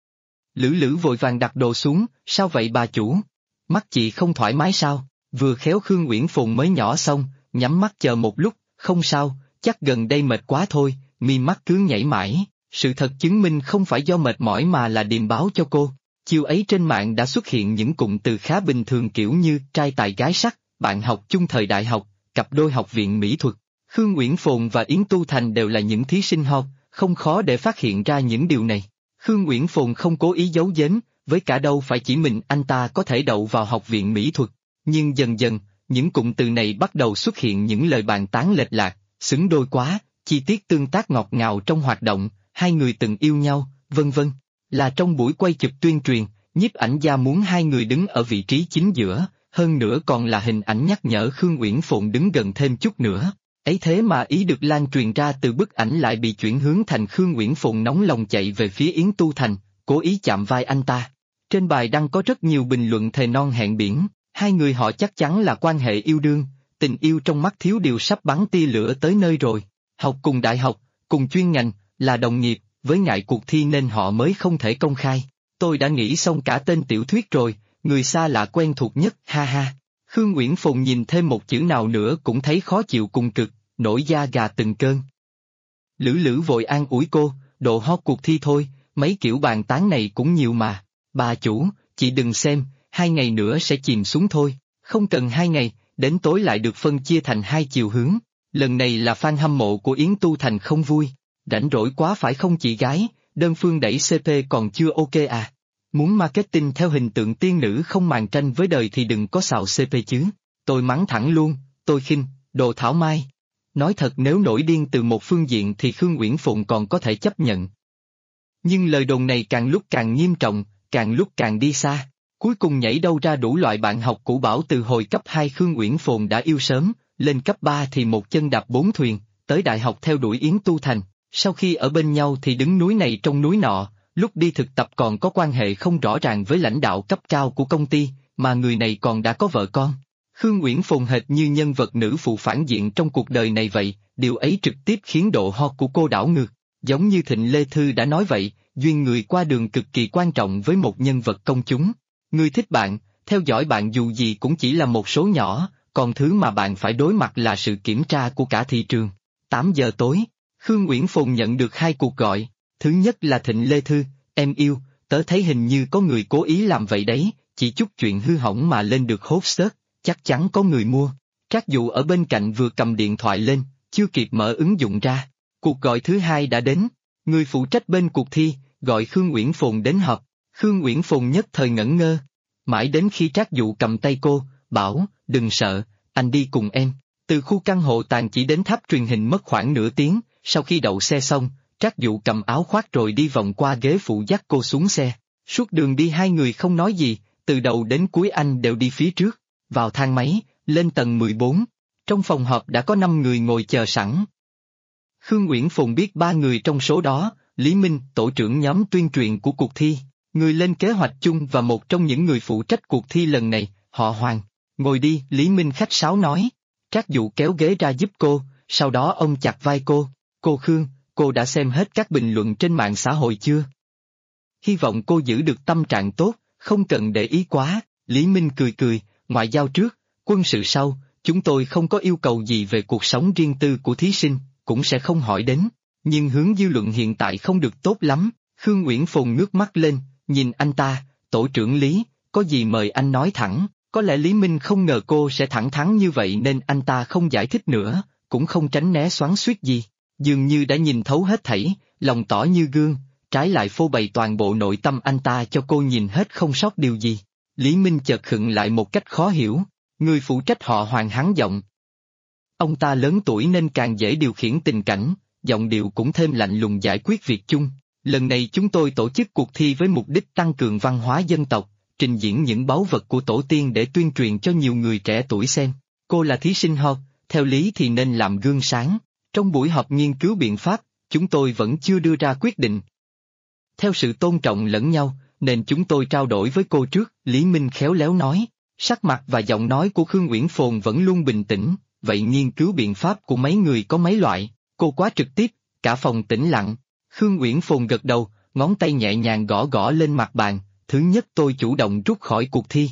Lữ Lữ vội vàng đặt đồ xuống, sao vậy bà chủ? Mắt chị không thoải mái sao? Vừa khéo Khương Uyển Phồn mới nhỏ xong, nhắm mắt chờ một lúc, không sao, chắc gần đây mệt quá thôi, mi mắt cứ nhảy mãi. Sự thật chứng minh không phải do mệt mỏi mà là điềm báo cho cô. Chiều ấy trên mạng đã xuất hiện những cụm từ khá bình thường kiểu như trai tài gái sắc, bạn học chung thời đại học, cặp đôi học viện mỹ thuật. Khương Uyển Phồn và Yến Tu Thành đều là những thí sinh hot, không khó để phát hiện ra những điều này. Khương Uyển Phồn không cố ý giấu giếm, với cả đâu phải chỉ mình anh ta có thể đậu vào học viện mỹ thuật. Nhưng dần dần, những cụm từ này bắt đầu xuất hiện những lời bàn tán lệch lạc, xứng đôi quá, chi tiết tương tác ngọt ngào trong hoạt động, hai người từng yêu nhau, vân vân. Là trong buổi quay chụp tuyên truyền, nhiếp ảnh gia muốn hai người đứng ở vị trí chính giữa, hơn nữa còn là hình ảnh nhắc nhở Khương Uyển Phồn đứng gần thêm chút nữa. Ấy thế mà ý được lan truyền ra từ bức ảnh lại bị chuyển hướng thành Khương Uyển Phồn nóng lòng chạy về phía Yến Tu Thành, cố ý chạm vai anh ta. Trên bài đăng có rất nhiều bình luận thề non hẹn biển, hai người họ chắc chắn là quan hệ yêu đương, tình yêu trong mắt thiếu điều sắp bắn tia lửa tới nơi rồi. học cùng đại học, cùng chuyên ngành, là đồng nghiệp, với ngại cuộc thi nên họ mới không thể công khai. Tôi đã nghĩ xong cả tên tiểu thuyết rồi, người xa lạ quen thuộc nhất, ha ha. Khương Uyển Phùng nhìn thêm một chữ nào nữa cũng thấy khó chịu cùng cực, nổi da gà từng cơn. Lữ Lữ vội an ủi cô, độ hot cuộc thi thôi, mấy kiểu bàn tán này cũng nhiều mà. Bà chủ, chị đừng xem, 2 ngày nữa sẽ chìm xuống thôi, không cần 2 ngày, đến tối lại được phân chia thành 2 chiều hướng. Lần này là fan hâm mộ của Yến Tu Thành không vui, rảnh rỗi quá phải không chị gái, đơn phương đẩy CP còn chưa ok à. Muốn marketing theo hình tượng tiên nữ không màng tranh với đời thì đừng có xạo CP chứ. Tôi mắng thẳng luôn, tôi khinh, đồ thảo mai. Nói thật nếu nổi điên từ một phương diện thì Khương Uyển Phụng còn có thể chấp nhận. Nhưng lời đồn này càng lúc càng nghiêm trọng, càng lúc càng đi xa. Cuối cùng nhảy đâu ra đủ loại bạn học cũ bảo từ hồi cấp 2 Khương Uyển Phồn đã yêu sớm, lên cấp 3 thì một chân đạp 4 thuyền, tới đại học theo đuổi Yến Tu Thành, sau khi ở bên nhau thì đứng núi này trong núi nọ, lúc đi thực tập còn có quan hệ không rõ ràng với lãnh đạo cấp cao của công ty, mà người này còn đã có vợ con. Khương Uyển Phồn hệt như nhân vật nữ phụ phản diện trong cuộc đời này vậy, điều ấy trực tiếp khiến độ hot của cô đảo ngược. Giống như Thịnh Lê Thư đã nói vậy, duyên người qua đường cực kỳ quan trọng với một nhân vật công chúng. Người thích bạn, theo dõi bạn dù gì cũng chỉ là một số nhỏ, còn thứ mà bạn phải đối mặt là sự kiểm tra của cả thị trường. 8 giờ tối, Khương Uyển Phồn nhận được 2 cuộc gọi. Thứ nhất là Thịnh Lê Thư, em yêu, tớ thấy hình như có người cố ý làm vậy đấy, chỉ chút chuyện hư hỏng mà lên được hot search, chắc chắn có người mua. Trác Dụ ở bên cạnh vừa cầm điện thoại lên, chưa kịp mở ứng dụng ra. Cuộc gọi thứ 2 đã đến, người phụ trách bên cuộc thi, gọi Khương Uyển Phồn đến họp. Khương Uyển Phồn nhất thời ngẩn ngơ. Mãi đến khi Trác Dụ cầm tay cô, bảo, đừng sợ, anh đi cùng em. Từ khu căn hộ tàn chỉ đến tháp truyền hình mất khoảng nửa tiếng, sau khi đậu xe xong, Trác Dụ cầm áo khoác rồi đi vòng qua ghế phụ dắt cô xuống xe. Suốt đường đi hai người không nói gì, từ đầu đến cuối anh đều đi phía trước. Vào thang máy, lên tầng 14. Trong phòng họp đã có 5 người ngồi chờ sẵn. Khương Uyển Phồn biết 3 người trong số đó, Lý Minh, tổ trưởng nhóm tuyên truyền của cuộc thi, người lên kế hoạch chung và một trong những người phụ trách cuộc thi lần này, họ Hoàng. Ngồi đi, Lý Minh khách sáo nói. Trác Dụ kéo ghế ra giúp cô, sau đó ông chặt vai cô. Cô Khương, cô đã xem hết các bình luận trên mạng xã hội chưa? Hy vọng cô giữ được tâm trạng tốt, không cần để ý quá. Lý Minh cười cười, ngoại giao trước, quân sự sau, chúng tôi không có yêu cầu gì về cuộc sống riêng tư của thí sinh, cũng sẽ không hỏi đến. Nhưng hướng dư luận hiện tại không được tốt lắm. Khương Uyển Phồn ngước mắt lên, nhìn anh ta, tổ trưởng Lý, có gì mời anh nói thẳng. Có lẽ Lý Minh không ngờ cô sẽ thẳng thắn như vậy nên anh ta không giải thích nữa, cũng không tránh né xoắn xuýt gì. Dường như đã nhìn thấu hết thảy, lòng tỏ như gương, trái lại phô bày toàn bộ nội tâm anh ta cho cô nhìn hết không sót điều gì. Lý Minh chợt khựng lại một cách khó hiểu, người phụ trách họ Hoàng hắn giọng. Ông ta lớn tuổi nên càng dễ điều khiển tình cảnh, giọng điệu cũng thêm lạnh lùng giải quyết việc chung. Lần này chúng tôi tổ chức cuộc thi với mục đích tăng cường văn hóa dân tộc, trình diễn những báu vật của tổ tiên để tuyên truyền cho nhiều người trẻ tuổi xem. Cô là thí sinh hot, theo lý thì nên làm gương sáng. Trong buổi họp nghiên cứu biện pháp, chúng tôi vẫn chưa đưa ra quyết định. Theo sự tôn trọng lẫn nhau, nên chúng tôi trao đổi với cô trước, Lý Minh khéo léo nói. Sắc mặt và giọng nói của Khương Uyển Phồn vẫn luôn bình tĩnh, vậy nghiên cứu biện pháp của mấy người có mấy loại, cô quá trực tiếp, cả phòng tĩnh lặng. Khương Uyển Phồn gật đầu, ngón tay nhẹ nhàng gõ gõ lên mặt bàn, thứ nhất tôi chủ động rút khỏi cuộc thi.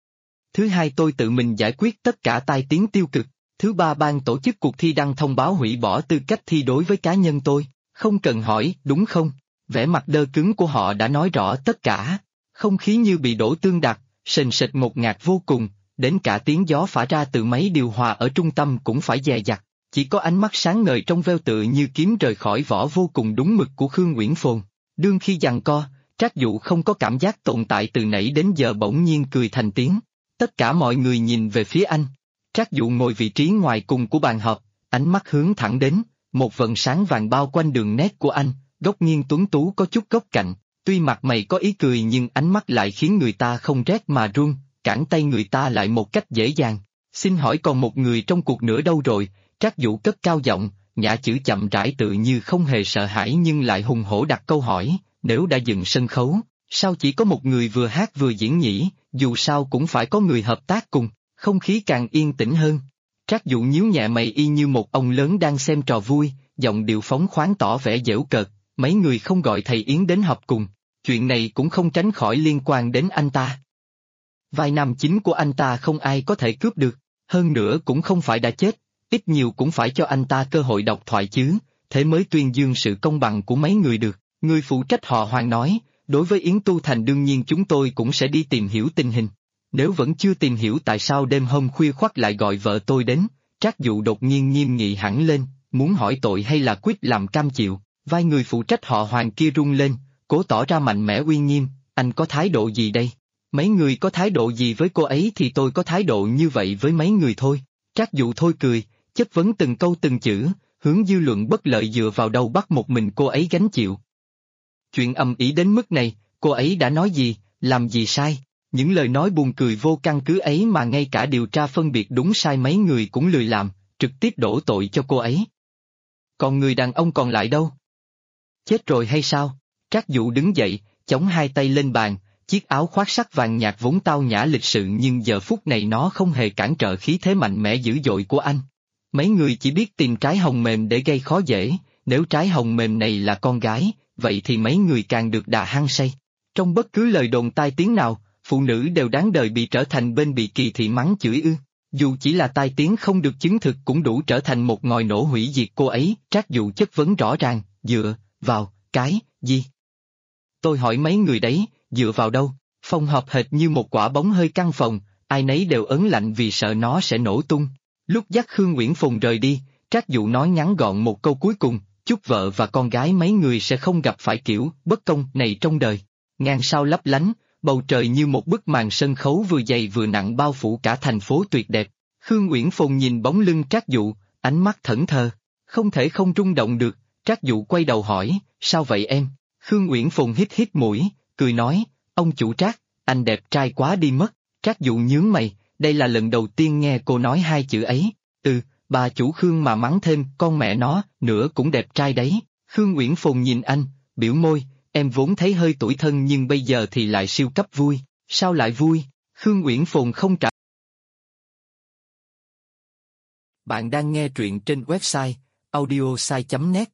Thứ hai tôi tự mình giải quyết tất cả tai tiếng tiêu cực. Thứ ba ban tổ chức cuộc thi đăng thông báo hủy bỏ tư cách thi đối với cá nhân tôi, không cần hỏi, đúng không? Vẻ mặt đơ cứng của họ đã nói rõ tất cả, không khí như bị đổ tương đặc, sền sệt ngột ngạt vô cùng, đến cả tiếng gió phả ra từ máy điều hòa ở trung tâm cũng phải dè dặt, chỉ có ánh mắt sáng ngời trong veo tựa như kiếm rời khỏi vỏ vô cùng đúng mực của Khương Uyển Phồn. Đương khi giằng co, Trác Dụ không có cảm giác tồn tại từ nãy đến giờ bỗng nhiên cười thành tiếng. Tất cả mọi người nhìn về phía anh. Trác Dụ ngồi vị trí ngoài cùng của bàn họp, ánh mắt hướng thẳng đến, một vầng sáng vàng bao quanh đường nét của anh, góc nghiêng tuấn tú có chút góc cạnh, tuy mặt mày có ý cười nhưng ánh mắt lại khiến người ta không rét mà run, cản tay người ta lại một cách dễ dàng. Xin hỏi còn một người trong cuộc nữa đâu rồi? Trác Dụ cất cao giọng, nhã chữ chậm rãi tự như không hề sợ hãi nhưng lại hùng hổ đặt câu hỏi, nếu đã dựng sân khấu, sao chỉ có một người vừa hát vừa diễn nhỉ, dù sao cũng phải có người hợp tác cùng. Không khí càng yên tĩnh hơn. Trác Dụ nhíu nhẹ mày y như một ông lớn đang xem trò vui, giọng điệu phóng khoáng tỏ vẻ giễu cợt, mấy người không gọi thầy Yến đến họp cùng, chuyện này cũng không tránh khỏi liên quan đến anh ta. Vai nam chính của anh ta không ai có thể cướp được, hơn nữa cũng không phải đã chết, ít nhiều cũng phải cho anh ta cơ hội độc thoại chứ, thế mới tuyên dương sự công bằng của mấy người được. Người phụ trách họ Hoàng nói, đối với Yến Tu Thành đương nhiên chúng tôi cũng sẽ đi tìm hiểu tình hình. Nếu vẫn chưa tìm hiểu tại sao đêm hôm khuya khoắt lại gọi vợ tôi đến, Trác Dụ đột nhiên nghiêm nghị hẳn lên, muốn hỏi tội hay là quyết làm cam chịu. Vai người phụ trách họ Hoàng kia rung lên, cố tỏ ra mạnh mẽ uy nghiêm, anh có thái độ gì đây? Mấy người có thái độ gì với cô ấy thì tôi có thái độ như vậy với mấy người thôi. Trác Dụ thôi cười, chất vấn từng câu từng chữ, hướng dư luận bất lợi dựa vào đâu bắt một mình cô ấy gánh chịu. Chuyện ầm ĩ đến mức này, cô ấy đã nói gì, làm gì sai? Những lời nói buồn cười vô căn cứ ấy mà ngay cả điều tra phân biệt đúng sai mấy người cũng lười làm, trực tiếp đổ tội cho cô ấy. Còn người đàn ông còn lại đâu? Chết rồi hay sao? Trác Dụ đứng dậy, chống hai tay lên bàn, chiếc áo khoác sắc vàng nhạt vốn tao nhã lịch sự nhưng giờ phút này nó không hề cản trở khí thế mạnh mẽ dữ dội của anh. Mấy người chỉ biết tìm trái hồng mềm để gây khó dễ, nếu trái hồng mềm này là con gái, vậy thì mấy người càng được đà hăng say. Trong bất cứ lời đồn tai tiếng nào, phụ nữ đều đáng đời bị trở thành bên bị kỳ thị mắng chửi ư. Dù chỉ là tai tiếng không được chứng thực cũng đủ trở thành một ngòi nổ hủy diệt cô ấy. Trác Dụ chất vấn rõ ràng, dựa vào cái gì? Tôi hỏi mấy người đấy, dựa vào đâu? Phòng họp hệt như một quả bóng hơi căn phòng, ai nấy đều ớn lạnh vì sợ nó sẽ nổ tung. Lúc dắt Khương Uyển Phùng rời đi, Trác Dụ nói ngắn gọn một câu cuối cùng, chúc vợ và con gái mấy người sẽ không gặp phải kiểu bất công này trong đời. Ngàn sao lấp lánh, bầu trời như một bức màn sân khấu vừa dày vừa nặng bao phủ cả thành phố tuyệt đẹp. Khương Uyển Phùng nhìn bóng lưng Trác Dụ, ánh mắt thẫn thờ, không thể không rung động được. Trác Dụ quay đầu hỏi, sao vậy em? Khương Uyển Phùng hít hít mũi, cười nói, ông chủ Trác, anh đẹp trai quá đi mất. Trác Dụ nhướng mày, đây là lần đầu tiên nghe cô nói hai chữ ấy. Bà chủ Khương mà mắng thêm, con mẹ nó, nữa cũng đẹp trai đấy. Khương Uyển Phùng nhìn anh, biểu môi, em vốn thấy hơi tủi thân nhưng bây giờ thì lại siêu cấp vui. Sao lại vui? Khương Uyển Phùng không trả. Bạn đang nghe truyện trên website audiosai.net.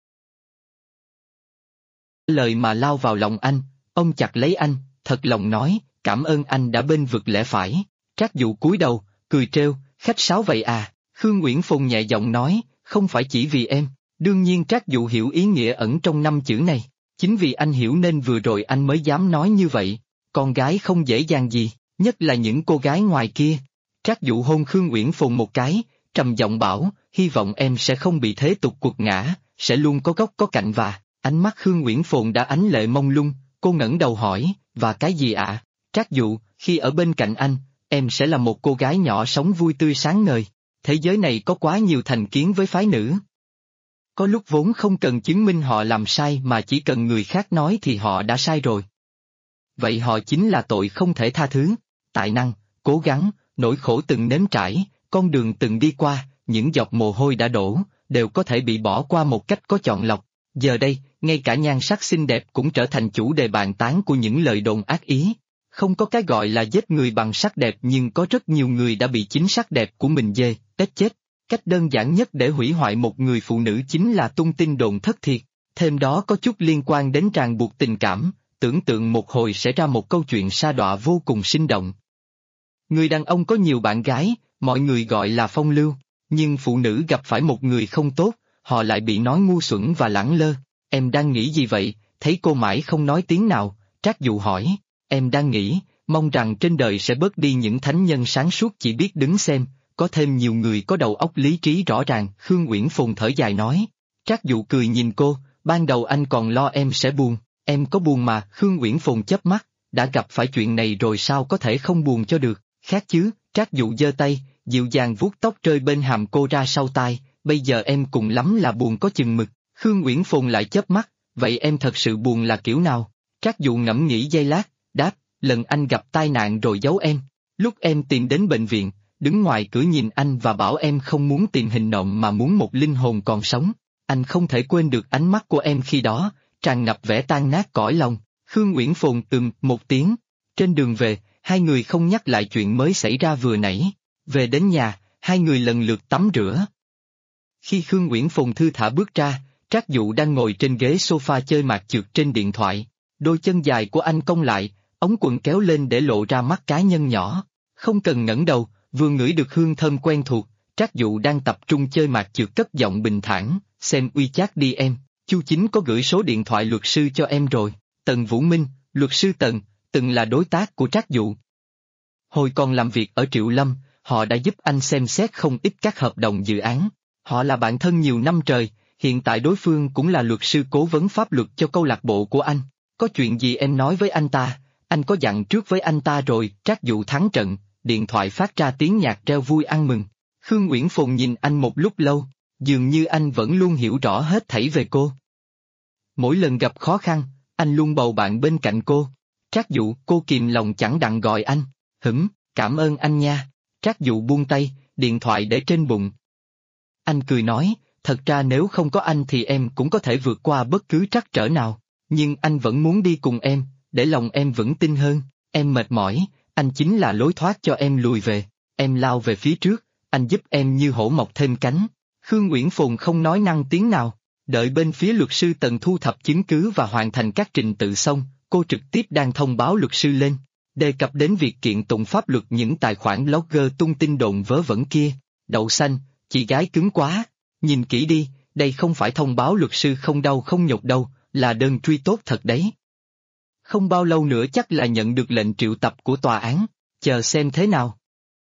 Lời mà lao vào lòng anh, ông chặt lấy anh, thật lòng nói, cảm ơn anh đã bênh vực lẽ phải. Trác Dụ cúi đầu, cười trêu, khách sáo vậy à? Khương Uyển Phùng nhẹ giọng nói, không phải chỉ vì em. Đương nhiên Trác Dụ hiểu ý nghĩa ẩn trong năm chữ này. Chính vì anh hiểu nên vừa rồi anh mới dám nói như vậy. Con gái không dễ dàng gì, nhất là những cô gái ngoài kia. Trác Dụ hôn Khương Uyển Phùng một cái, trầm giọng bảo, hy vọng em sẽ không bị thế tục quật ngã, sẽ luôn có góc có cạnh và. Ánh mắt Khương Uyển Phùng đã ánh lệ mông lung, cô ngẩng đầu hỏi, và cái gì ạ? Trác Dụ, khi ở bên cạnh anh, em sẽ là một cô gái nhỏ sống vui tươi sáng ngời. Thế giới này có quá nhiều thành kiến với phái nữ. Có lúc vốn không cần chứng minh họ làm sai mà chỉ cần người khác nói thì họ đã sai rồi. Vậy họ chính là tội không thể tha thứ. Tài năng, cố gắng, nỗi khổ từng nếm trải, con đường từng đi qua, những giọt mồ hôi đã đổ, đều có thể bị bỏ qua một cách có chọn lọc. Giờ đây, ngay cả nhan sắc xinh đẹp cũng trở thành chủ đề bàn tán của những lời đồn ác ý. Không có cái gọi là giết người bằng sắc đẹp nhưng có rất nhiều người đã bị chính sắc đẹp của mình chết. Cách đơn giản nhất để hủy hoại một người phụ nữ chính là tung tin đồn thất thiệt, thêm đó có chút liên quan đến ràng buộc tình cảm, tưởng tượng một hồi sẽ ra một câu chuyện sa đọa vô cùng sinh động. Người đàn ông có nhiều bạn gái, mọi người gọi là phong lưu, nhưng phụ nữ gặp phải một người không tốt, họ lại bị nói ngu xuẩn và lẳng lơ. Em đang nghĩ gì vậy? Thấy cô mãi không nói tiếng nào, Trác Dụ hỏi, em đang nghĩ, mong rằng trên đời sẽ bớt đi những thánh nhân sáng suốt chỉ biết đứng xem, có thêm nhiều người có đầu óc lý trí rõ ràng. Khương Uyển Phùng thở dài nói. Trác Dụ cười nhìn cô, ban đầu anh còn lo em sẽ buồn, em có buồn mà. Khương Uyển Phùng chớp mắt, đã gặp phải chuyện này rồi sao có thể không buồn cho được, khác chứ. Trác Dụ giơ tay, dịu dàng vuốt tóc rơi bên hàm cô ra sau tai, bây giờ em cùng lắm là buồn có chừng mực. Khương Uyển Phùng lại chớp mắt, vậy em thật sự buồn là kiểu nào? Trác Dụ ngẫm nghĩ giây lát, đáp, lần anh gặp tai nạn rồi giấu em, lúc em tìm đến bệnh viện, đứng ngoài cửa nhìn anh và bảo em không muốn tìm hình nộm mà muốn một linh hồn còn sống. Anh không thể quên được ánh mắt của em khi đó, tràn ngập vẻ tan nát cõi lòng. Khương Uyển Phùng một tiếng. Trên đường về, hai người không nhắc lại chuyện mới xảy ra vừa nãy. Về đến nhà, hai người lần lượt tắm rửa. Khi Khương Uyển Phùng thư thả bước ra, Trác Dụ đang ngồi trên ghế sofa chơi mạc trượt trên điện thoại. Đôi chân dài của anh cong lại, ống quần kéo lên để lộ ra mắt cá nhân nhỏ. Không cần ngẩng đầu, vừa ngửi được hương thơm quen thuộc, Trác Dụ đang tập trung chơi mạc trượt cất giọng bình thản, xem WeChat đi em, Chu Chính có gửi số điện thoại luật sư cho em rồi, Tần Vũ Minh, luật sư Tần, từng là đối tác của Trác Dụ. Hồi còn làm việc ở Triệu Lâm, họ đã giúp anh xem xét không ít các hợp đồng dự án. Họ là bạn thân nhiều năm trời, hiện tại đối phương cũng là luật sư cố vấn pháp luật cho câu lạc bộ của anh. Có chuyện gì em nói với anh ta, anh có dặn trước với anh ta rồi. Trác Dụ thắng trận, điện thoại phát ra tiếng nhạc reo vui ăn mừng. Khương Uyển Phùng nhìn anh một lúc lâu, dường như anh vẫn luôn hiểu rõ hết thảy về cô. Mỗi lần gặp khó khăn, anh luôn bầu bạn bên cạnh cô. Trác Dụ, cô kìm lòng chẳng đặng gọi anh. Cảm ơn anh nha. Trác Dụ buông tay, điện thoại để trên bụng. Anh cười nói, thật ra nếu không có anh thì em cũng có thể vượt qua bất cứ trắc trở nào, nhưng anh vẫn muốn đi cùng em, để lòng em vững tin hơn. Em mệt mỏi, anh chính là lối thoát cho em lùi về. Em lao về phía trước, anh giúp em như hổ mọc thêm cánh. Khương Uyển Phùng không nói năng tiếng nào, đợi bên phía luật sư Tần thu thập chứng cứ và hoàn thành các trình tự xong, cô trực tiếp đang thông báo luật sư lên. Đề cập đến việc kiện tụng pháp luật những tài khoản blogger tung tin đồn vớ vẩn kia. Đậu xanh, chị gái cứng quá. Nhìn kỹ đi, đây không phải thông báo luật sư không đau không nhục đâu, là đơn truy tố thật đấy. Không bao lâu nữa chắc là nhận được lệnh triệu tập của tòa án, chờ xem thế nào.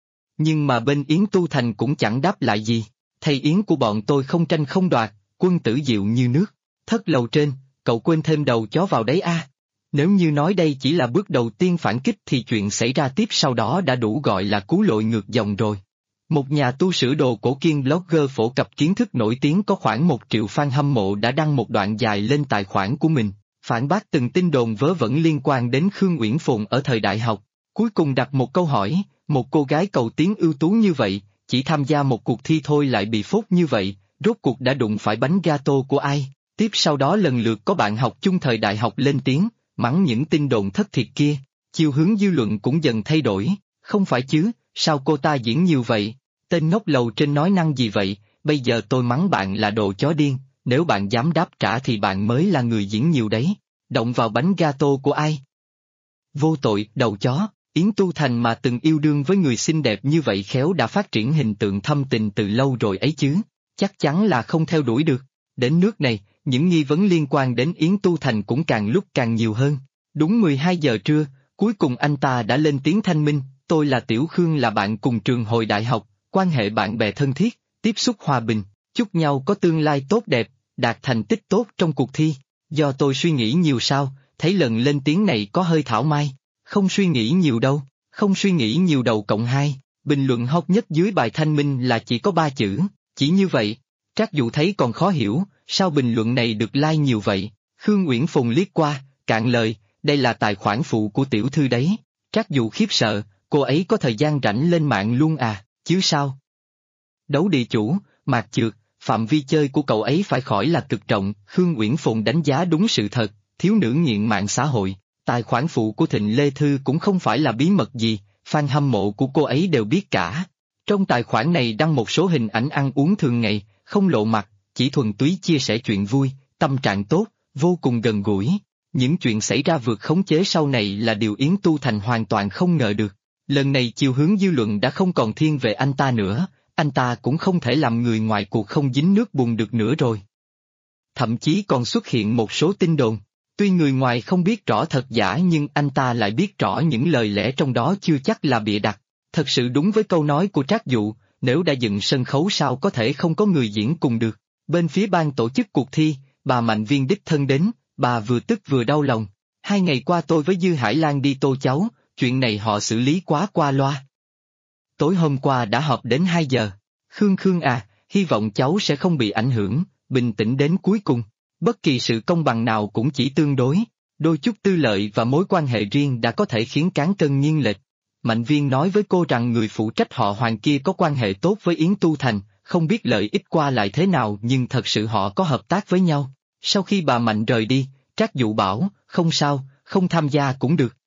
Nhưng mà bên Yến Tu Thành cũng chẳng đáp lại gì, thầy Yến của bọn tôi không tranh không đoạt, quân tử diệu như nước. Thất lầu trên, cậu quên thêm đầu chó vào đấy à? Nếu như nói đây chỉ là bước đầu tiên phản kích thì chuyện xảy ra tiếp sau đó đã đủ gọi là cú lội ngược dòng rồi. Một nhà tu sửa đồ cổ kiên blogger phổ cập kiến thức nổi tiếng có khoảng 1 triệu fan hâm mộ đã đăng một đoạn dài lên tài khoản của mình, phản bác từng tin đồn vớ vẩn liên quan đến Khương Uyển Phùng ở thời đại học. Cuối cùng đặt một câu hỏi, một cô gái cầu tiến ưu tú như vậy, chỉ tham gia một cuộc thi thôi lại bị phốt như vậy, rốt cuộc đã đụng phải bánh gato của ai? Tiếp sau đó lần lượt có bạn học chung thời đại học lên tiếng, mắng những tin đồn thất thiệt kia, chiều hướng dư luận cũng dần thay đổi, không phải chứ, sao cô ta diễn nhiều vậy? Tên ngốc lầu trên nói năng gì vậy? Bây giờ tôi mắng bạn là đồ chó điên, nếu bạn dám đáp trả thì bạn mới là người diễn nhiều đấy. Động vào bánh gato của ai? Vô tội, đầu chó. Yến Tu Thành mà từng yêu đương với người xinh đẹp như vậy khéo đã phát triển hình tượng thâm tình từ lâu rồi ấy chứ, chắc chắn là không theo đuổi được. Đến nước này, những nghi vấn liên quan đến Yến Tu Thành cũng càng lúc càng nhiều hơn. Đúng 12 giờ trưa, cuối cùng anh ta đã lên tiếng thanh minh, tôi là Tiểu Khương, là bạn cùng trường hồi đại học, quan hệ bạn bè thân thiết, tiếp xúc hòa bình, chúc nhau có tương lai tốt đẹp, đạt thành tích tốt trong cuộc thi. Do tôi suy nghĩ nhiều sao, thấy lần lên tiếng này có hơi thảo mai. Không suy nghĩ nhiều đâu, không suy nghĩ nhiều đầu cộng 2, bình luận hot nhất dưới bài thanh minh là chỉ có 3 chữ, chỉ như vậy. Trác Dụ thấy còn khó hiểu, sao bình luận này được like nhiều vậy? Khương Uyển Phùng liếc qua, cạn lời, đây là tài khoản phụ của tiểu thư đấy. Trác Dụ khiếp sợ, cô ấy có thời gian rảnh lên mạng luôn à, chứ sao? Đấu địa chủ, mạc trượt, phạm vi chơi của cậu ấy phải khỏi là cực rộng. Khương Uyển Phùng đánh giá đúng sự thật, thiếu nữ nghiện mạng xã hội. Tài khoản phụ của Thịnh Lê Thư cũng không phải là bí mật gì, fan hâm mộ của cô ấy đều biết cả. Trong tài khoản này đăng một số hình ảnh ăn uống thường ngày, không lộ mặt, chỉ thuần túy chia sẻ chuyện vui, tâm trạng tốt, vô cùng gần gũi. Những chuyện xảy ra vượt khống chế sau này là điều Yến Tu Thành hoàn toàn không ngờ được. Lần này chiều hướng dư luận đã không còn thiên về anh ta nữa, anh ta cũng không thể làm người ngoài cuộc không dính nước bùn được nữa rồi. Thậm chí còn xuất hiện một số tin đồn. Tuy người ngoài không biết rõ thật giả nhưng anh ta lại biết rõ những lời lẽ trong đó chưa chắc là bịa đặt. Thật sự đúng với câu nói của Trác Dụ, nếu đã dựng sân khấu sao có thể không có người diễn cùng được. Bên phía ban tổ chức cuộc thi, bà Mạnh Viên đích thân đến, bà vừa tức vừa đau lòng. 2 ngày qua tôi với Dư Hải Lan đi tô cháu, chuyện này họ xử lý quá qua loa. Tối hôm qua đã họp đến 2 giờ. Khương à, hy vọng cháu sẽ không bị ảnh hưởng, bình tĩnh đến cuối cùng. Bất kỳ sự công bằng nào cũng chỉ tương đối, đôi chút tư lợi và mối quan hệ riêng đã có thể khiến cán cân nghiêng lệch. Mạnh Viên nói với cô rằng người phụ trách họ Hoàng kia có quan hệ tốt với Yến Tu Thành, không biết lợi ích qua lại thế nào nhưng thật sự họ có hợp tác với nhau. Sau khi bà Mạnh rời đi, Trác Dụ bảo, không sao, không tham gia cũng được.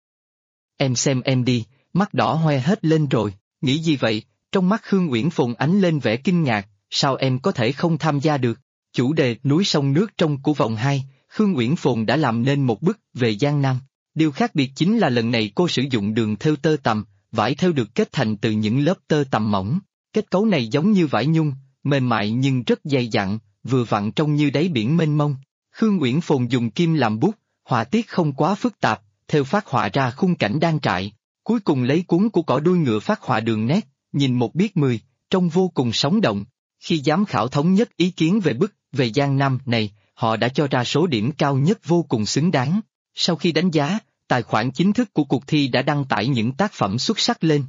Em xem em đi, mắt đỏ hoe hết lên rồi, nghĩ gì vậy? Trong mắt Khương Uyển Phùng ánh lên vẻ kinh ngạc, sao em có thể không tham gia được? Chủ đề núi sông nước trong của vòng 2, Khương Uyển Phồn đã làm nên một bức về Giang Nam. Điều khác biệt chính là lần này cô sử dụng đường thêu tơ tằm, vải thêu được kết thành từ những lớp tơ tằm mỏng. Kết cấu này giống như vải nhung, mềm mại nhưng rất dày dặn, vừa vặn trông như đáy biển mênh mông. Khương Uyển Phồn dùng kim làm bút, họa tiết không quá phức tạp, thêu phát họa ra khung cảnh đan trại. Cuối cùng lấy cuốn của cỏ đuôi ngựa phát họa đường nét, nhìn một biết 10, trông vô cùng sống động. Khi giám khảo thống nhất ý kiến về bức về Giang Nam này, họ đã cho ra số điểm cao nhất vô cùng xứng đáng. Sau khi đánh giá, tài khoản chính thức của cuộc thi đã đăng tải những tác phẩm xuất sắc lên.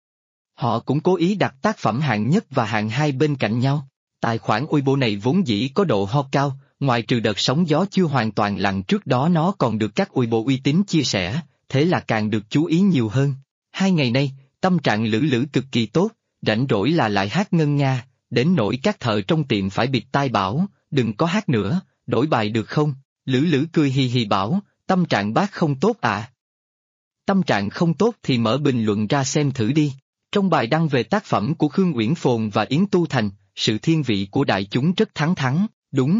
Họ cũng cố ý đặt tác phẩm hạng nhất và hạng 2 bên cạnh nhau. Tài khoản Weibo này vốn dĩ có độ hot cao, ngoài trừ đợt sóng gió chưa hoàn toàn lặng trước đó nó còn được các Weibo uy tín chia sẻ, thế là càng được chú ý nhiều hơn. 2 ngày nay, tâm trạng Lữ Lữ cực kỳ tốt, rảnh rỗi là lại hát ngân nga, đến nỗi các thợ trong tiệm phải bịt tai bảo, đừng có hát nữa, đổi bài được không? Lữ Lữ cười hì hì bảo, tâm trạng bác không tốt à? Tâm trạng không tốt thì mở bình luận ra xem thử đi. Trong bài đăng về tác phẩm của Khương Uyển Phồn và Yến Tu Thành, sự thiên vị của đại chúng rất thẳng thắn, đúng.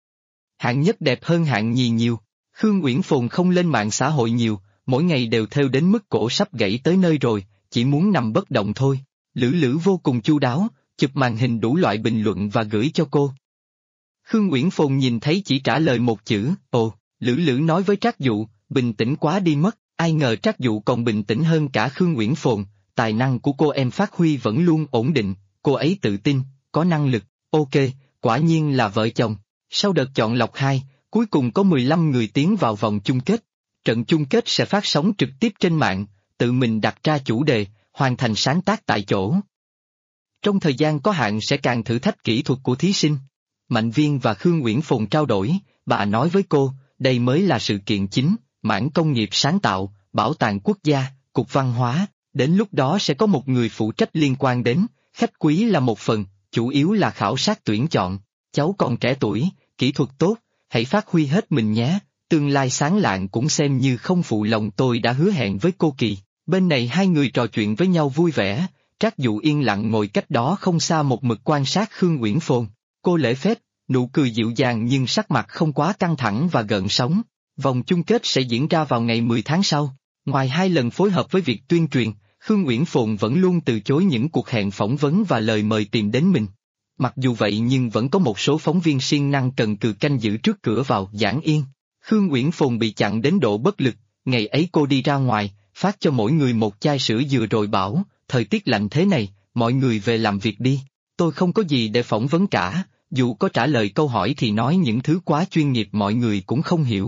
Hạng nhất đẹp hơn hạng nhì nhiều. Khương Uyển Phồn không lên mạng xã hội nhiều, mỗi ngày đều thêu đến mức cổ sắp gãy tới nơi rồi, chỉ muốn nằm bất động thôi. Lữ Lữ vô cùng chu đáo, chụp màn hình đủ loại bình luận và gửi cho cô. Khương Uyển Phồn nhìn thấy chỉ trả lời một chữ, ồ. Lữ Lữ nói với Trác Dụ, bình tĩnh quá đi mất, ai ngờ Trác Dụ còn bình tĩnh hơn cả Khương Uyển Phồn, tài năng của cô em phát huy vẫn luôn ổn định, cô ấy tự tin, có năng lực, ok, quả nhiên là vợ chồng. Sau đợt chọn lọc 2, cuối cùng có 15 người tiến vào vòng chung kết. Trận chung kết sẽ phát sóng trực tiếp trên mạng, tự mình đặt ra chủ đề, hoàn thành sáng tác tại chỗ. Trong thời gian có hạn sẽ càng thử thách kỹ thuật của thí sinh. Mạnh Viên và Khương Uyển Phồn trao đổi, bà nói với cô, đây mới là sự kiện chính, mảng công nghiệp sáng tạo, bảo tàng quốc gia, cục văn hóa, đến lúc đó sẽ có một người phụ trách liên quan đến, khách quý là một phần, chủ yếu là khảo sát tuyển chọn. Cháu còn trẻ tuổi, kỹ thuật tốt, hãy phát huy hết mình nhé, tương lai sáng lạng cũng xem như không phụ lòng tôi đã hứa hẹn với cô Kỳ. Bên này hai người trò chuyện với nhau vui vẻ, Trác Dụ yên lặng ngồi cách đó không xa một mực quan sát Khương Uyển Phồn. Cô lễ phép, nụ cười dịu dàng nhưng sắc mặt không quá căng thẳng và gợn sóng. Vòng chung kết sẽ diễn ra vào ngày 10 tháng sau. Ngoài 2 lần phối hợp với việc tuyên truyền, Khương Uyển Phồn vẫn luôn từ chối những cuộc hẹn phỏng vấn và lời mời tìm đến mình. Mặc dù vậy nhưng vẫn có một số phóng viên siêng năng cần cừ canh giữ trước cửa vào giảng yên. Khương Uyển Phồn bị chặn đến độ bất lực, ngày ấy cô đi ra ngoài, phát cho mỗi người một chai sữa dừa rồi bảo, thời tiết lạnh thế này, mọi người về làm việc đi, tôi không có gì để phỏng vấn cả, dù có trả lời câu hỏi thì nói những thứ quá chuyên nghiệp mọi người cũng không hiểu.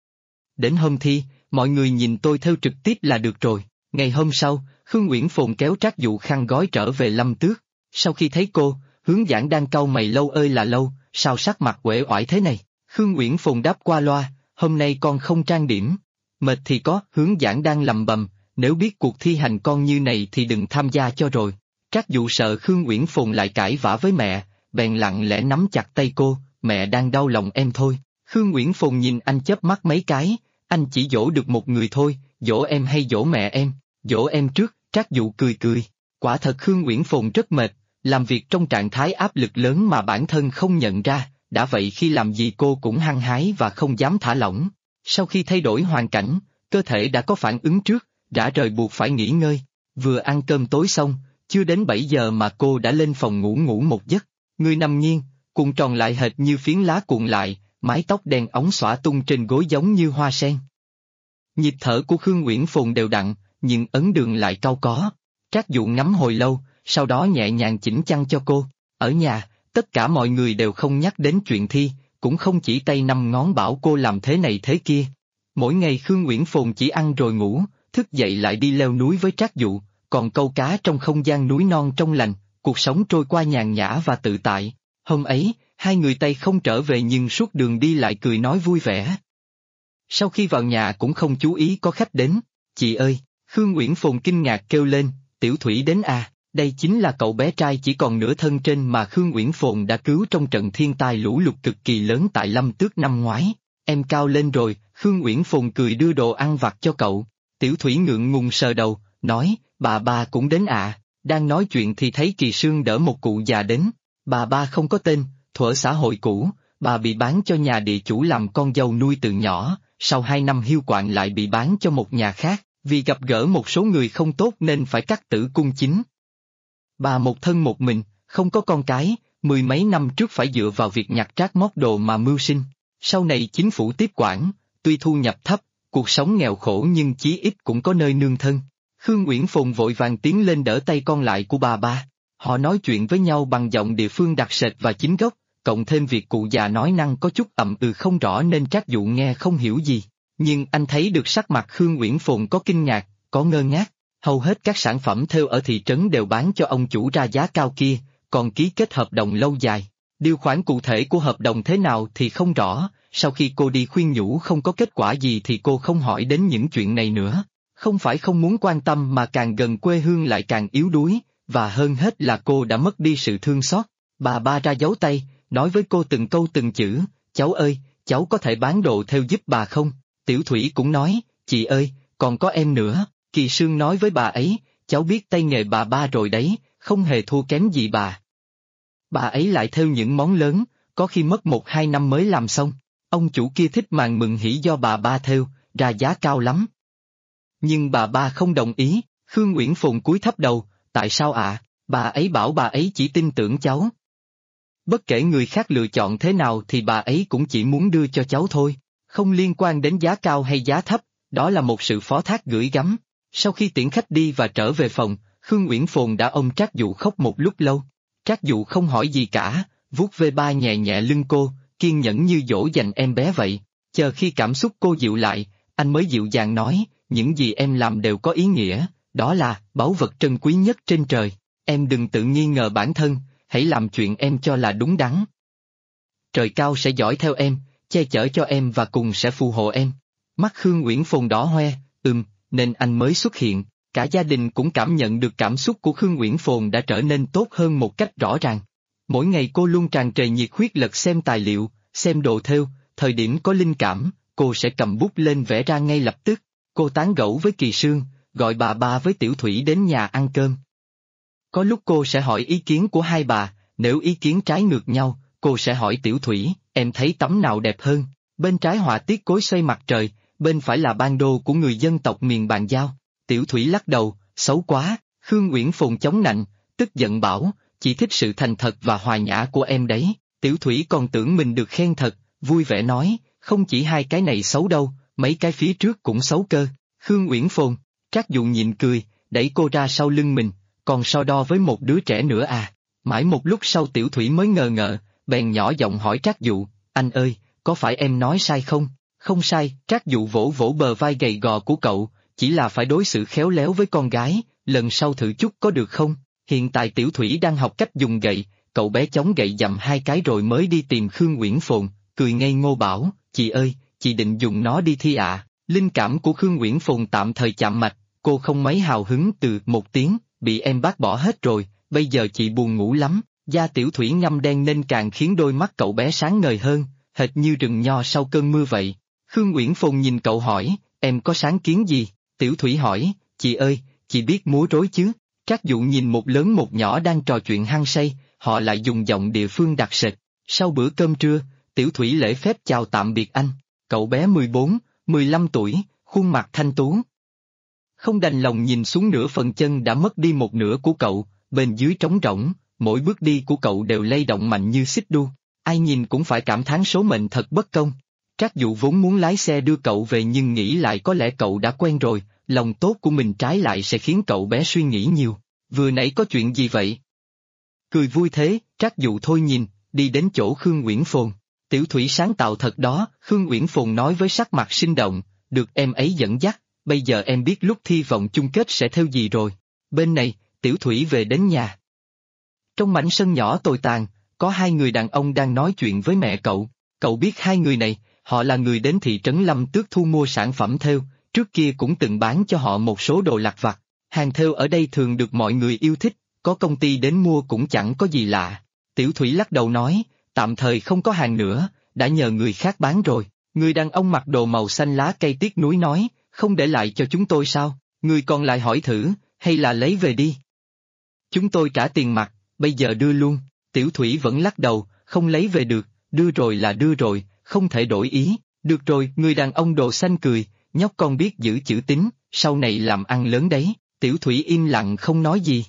Đến hôm thi, mọi người nhìn tôi theo trực tiếp là được rồi. Ngày hôm sau, Khương Uyển Phồn kéo Trác Dụ khăn gói trở về Lâm Tước. Sau khi thấy cô, Hướng Giảng đang cau mày lâu ơi là lâu, sao sắc mặt uể oải thế này? Khương Uyển Phồn đáp qua loa, hôm nay con không trang điểm. Mệt thì có, Hướng Giảng đang lầm bầm, nếu biết cuộc thi hành con như này thì đừng tham gia cho rồi. Trác Dụ sợ Khương Uyển Phồn lại cãi vã với mẹ, bèn lặng lẽ nắm chặt tay cô, mẹ đang đau lòng em thôi. Khương Uyển Phồn nhìn anh chớp mắt mấy cái, anh chỉ dỗ được một người thôi, dỗ em hay dỗ mẹ em? Dỗ em trước, Trác Dụ cười cười. Quả thật Khương Uyển Phồn rất mệt, làm việc trong trạng thái áp lực lớn mà bản thân không nhận ra, đã vậy khi làm gì cô cũng hăng hái và không dám thả lỏng. Sau khi thay đổi hoàn cảnh, cơ thể đã có phản ứng trước, rã rời buộc phải nghỉ ngơi. Vừa ăn cơm tối xong, chưa đến 7 giờ mà cô đã lên phòng ngủ một giấc. Người nằm nghiêng, cuộn tròn lại hệt như phiến lá cuộn lại, mái tóc đen óng xõa tung trên gối giống như hoa sen. Nhịp thở của Khương Uyển Phồn đều đặn, nhưng ấn đường lại cau có. Trác Dụ ngắm hồi lâu, sau đó nhẹ nhàng chỉnh chăn cho cô. Ở nhà, tất cả mọi người đều không nhắc đến chuyện thi, cũng không chỉ tay năm ngón bảo cô làm thế này thế kia. Mỗi ngày Khương Uyển Phồn chỉ ăn rồi ngủ, thức dậy lại đi leo núi với Trác Dụ, còn câu cá trong không gian núi non trong lành, cuộc sống trôi qua nhàn nhã và tự tại. Hôm ấy, hai người tay không trở về nhưng suốt đường đi lại cười nói vui vẻ. Sau khi vào nhà cũng không chú ý có khách đến. Chị ơi, Khương Uyển Phồn kinh ngạc kêu lên, Tiểu Thủy đến à, đây chính là cậu bé trai chỉ còn nửa thân trên mà Khương Uyển Phồn đã cứu trong trận thiên tai lũ lụt cực kỳ lớn tại Lâm Tước năm ngoái. Em cao lên rồi, Khương Uyển Phồn cười đưa đồ ăn vặt cho cậu. Tiểu Thủy ngượng ngùng sờ đầu, nói, bà cũng đến à. Đang nói chuyện thì thấy Kỳ Sương đỡ một cụ già đến. Bà ba không có tên, thuở xã hội cũ, bà bị bán cho nhà địa chủ làm con dâu nuôi từ nhỏ, sau 2 năm hiu quạnh lại bị bán cho một nhà khác, vì gặp gỡ một số người không tốt nên phải cắt tử cung chính. Bà một thân một mình, không có con cái, 10 mấy năm trước phải dựa vào việc nhặt rác móc đồ mà mưu sinh. Sau này chính phủ tiếp quản, tuy thu nhập thấp, cuộc sống nghèo khổ nhưng chí ít cũng có nơi nương thân. Khương Uyển Phồn vội vàng tiến lên đỡ tay con lại của bà ba. Họ nói chuyện với nhau bằng giọng địa phương đặc sệt và chính gốc, cộng thêm việc cụ già nói năng có chút ậm ừ không rõ nên Trác Dụ nghe không hiểu gì. Nhưng anh thấy được sắc mặt Khương Uyển Phồn có kinh ngạc, có ngơ ngác. Hầu hết các sản phẩm thêu ở thị trấn đều bán cho ông chủ ra giá cao kia, còn ký kết hợp đồng lâu dài. Điều khoản cụ thể của hợp đồng thế nào thì không rõ, sau khi cô đi khuyên nhủ không có kết quả gì thì cô không hỏi đến những chuyện này nữa. Không phải không muốn quan tâm mà càng gần quê hương lại càng yếu đuối, và hơn hết là cô đã mất đi sự thương xót. Bà ba ra dấu tay, nói với cô từng câu từng chữ, cháu ơi, cháu có thể bán đồ thêu giúp bà không? Tiểu Thủy cũng nói, chị ơi, còn có em nữa. Kỳ Sương nói với bà ấy, cháu biết tay nghề bà ba rồi đấy, không hề thua kém gì bà. Bà ấy lại thêu những món lớn, có khi mất 1-2 năm mới làm xong. Ông chủ kia thích màn mừng hỉ do bà ba thêu, ra giá cao lắm. Nhưng bà ba không đồng ý, Khương Uyển Phồn cúi thấp đầu, tại sao ạ? Bà ấy bảo bà ấy chỉ tin tưởng cháu. Bất kể người khác lựa chọn thế nào thì bà ấy cũng chỉ muốn đưa cho cháu thôi, không liên quan đến giá cao hay giá thấp, đó là một sự phó thác gửi gắm. Sau khi tiễn khách đi và trở về phòng, Khương Uyển Phồn đã ôm Trác Dụ khóc một lúc lâu. Trác Dụ không hỏi gì cả, vuốt ve ba nhẹ nhẹ lưng cô, kiên nhẫn như dỗ dành em bé vậy. Chờ khi cảm xúc cô dịu lại, anh mới dịu dàng nói, những gì em làm đều có ý nghĩa, đó là báu vật trân quý nhất trên trời. Em đừng tự nghi ngờ bản thân, hãy làm chuyện em cho là đúng đắn. Trời cao sẽ dõi theo em, che chở cho em và cùng sẽ phù hộ em. Mắt Khương Uyển Phồn đỏ hoe, nên anh mới xuất hiện. Cả gia đình cũng cảm nhận được cảm xúc của Khương Uyển Phồn đã trở nên tốt hơn một cách rõ ràng. Mỗi ngày cô luôn tràn trề nhiệt huyết lật xem tài liệu, xem đồ thêu, thời điểm có linh cảm, cô sẽ cầm bút lên vẽ ra ngay lập tức. Cô tán gẫu với Kỳ Sương, gọi bà ba với Tiểu Thủy đến nhà ăn cơm. Có lúc cô sẽ hỏi ý kiến của hai bà, nếu ý kiến trái ngược nhau, cô sẽ hỏi Tiểu Thủy, em thấy tấm nào đẹp hơn? Bên trái họa tiết cối xoay mặt trời, bên phải là ban đô của người dân tộc miền Bàn Giao. Tiểu Thủy lắc đầu, xấu quá. Khương Uyển Phồn chống nạnh, tức giận bảo, chỉ thích sự thành thật và hòa nhã của em đấy. Tiểu Thủy còn tưởng mình được khen thật, vui vẻ nói, không chỉ hai cái này xấu đâu, mấy cái phía trước cũng xấu cơ. Khương Uyển Phồn, Trác Dụ nhịn cười, đẩy cô ra sau lưng mình, còn so đo với một đứa trẻ nữa à? Mãi một lúc sau Tiểu Thủy mới ngờ ngợ, bèn nhỏ giọng hỏi Trác Dụ, anh ơi, có phải em nói sai không? Không sai, Trác Dụ vỗ vỗ bờ vai gầy gò của cậu, chỉ là phải đối xử khéo léo với con gái, lần sau thử chút có được không? Hiện tại Tiểu Thủy đang học cách dùng gậy, cậu bé chống gậy dầm 2 cái rồi mới đi tìm Khương Uyển Phồn, cười ngây ngô bảo, chị ơi, chị định dùng nó đi thi ạ? Linh cảm của Khương Uyển Phồn tạm thời chạm mạch, cô không mấy hào hứng từ một tiếng, bị em bác bỏ hết rồi, bây giờ chị buồn ngủ lắm. Da Tiểu Thủy ngăm đen nên càng khiến đôi mắt cậu bé sáng ngời hơn, hệt như rừng nho sau cơn mưa vậy. Khương Uyển Phồn nhìn cậu hỏi, em có sáng kiến gì? Tiểu Thủy hỏi, chị ơi, chị biết múa rối chứ? Trác Dụ nhìn một lớn một nhỏ đang trò chuyện hăng say, họ lại dùng giọng địa phương đặc sệt. Sau bữa cơm trưa, Tiểu Thủy lễ phép chào tạm biệt anh. Cậu bé 14, 15 tuổi, khuôn mặt thanh tú. Không đành lòng nhìn xuống nửa phần chân đã mất đi một nửa của cậu, bên dưới trống rỗng, mỗi bước đi của cậu đều lay động mạnh như xích đu. Ai nhìn cũng phải cảm thán số mệnh thật bất công. Trác Dụ vốn muốn lái xe đưa cậu về nhưng nghĩ lại có lẽ cậu đã quen rồi, lòng tốt của mình trái lại sẽ khiến cậu bé suy nghĩ nhiều. Vừa nãy có chuyện gì vậy? Cười vui thế, Trác Dụ thôi nhìn, đi đến chỗ Khương Uyển Phồn. Tiểu Thủy sáng tạo thật đó, Khương Uyển Phồn nói với sắc mặt sinh động, được em ấy dẫn dắt, bây giờ em biết lúc thi vòng chung kết sẽ theo gì rồi. Bên này, Tiểu Thủy về đến nhà. Trong mảnh sân nhỏ tồi tàn, có 2 người đàn ông đang nói chuyện với mẹ cậu biết 2 người này, họ là người đến thị trấn Lâm Tước thu mua sản phẩm thêu, trước kia cũng từng bán cho họ một số đồ lặt vặt. Hàng thêu ở đây thường được mọi người yêu thích, có công ty đến mua cũng chẳng có gì lạ. Tiểu Thủy lắc đầu nói, tạm thời không có hàng nữa, đã nhờ người khác bán rồi. Người đàn ông mặc đồ màu xanh lá cây tiếc nuối nói, không để lại cho chúng tôi sao? Người còn lại hỏi thử, hay là lấy về đi? Chúng tôi trả tiền mặt, bây giờ đưa luôn. Tiểu Thủy vẫn lắc đầu, không lấy về được, đưa rồi là đưa rồi, không thể đổi ý. Được rồi, người đàn ông đồ xanh cười, nhóc con biết giữ chữ tín, sau này làm ăn lớn đấy. Tiểu Thủy im lặng không nói gì.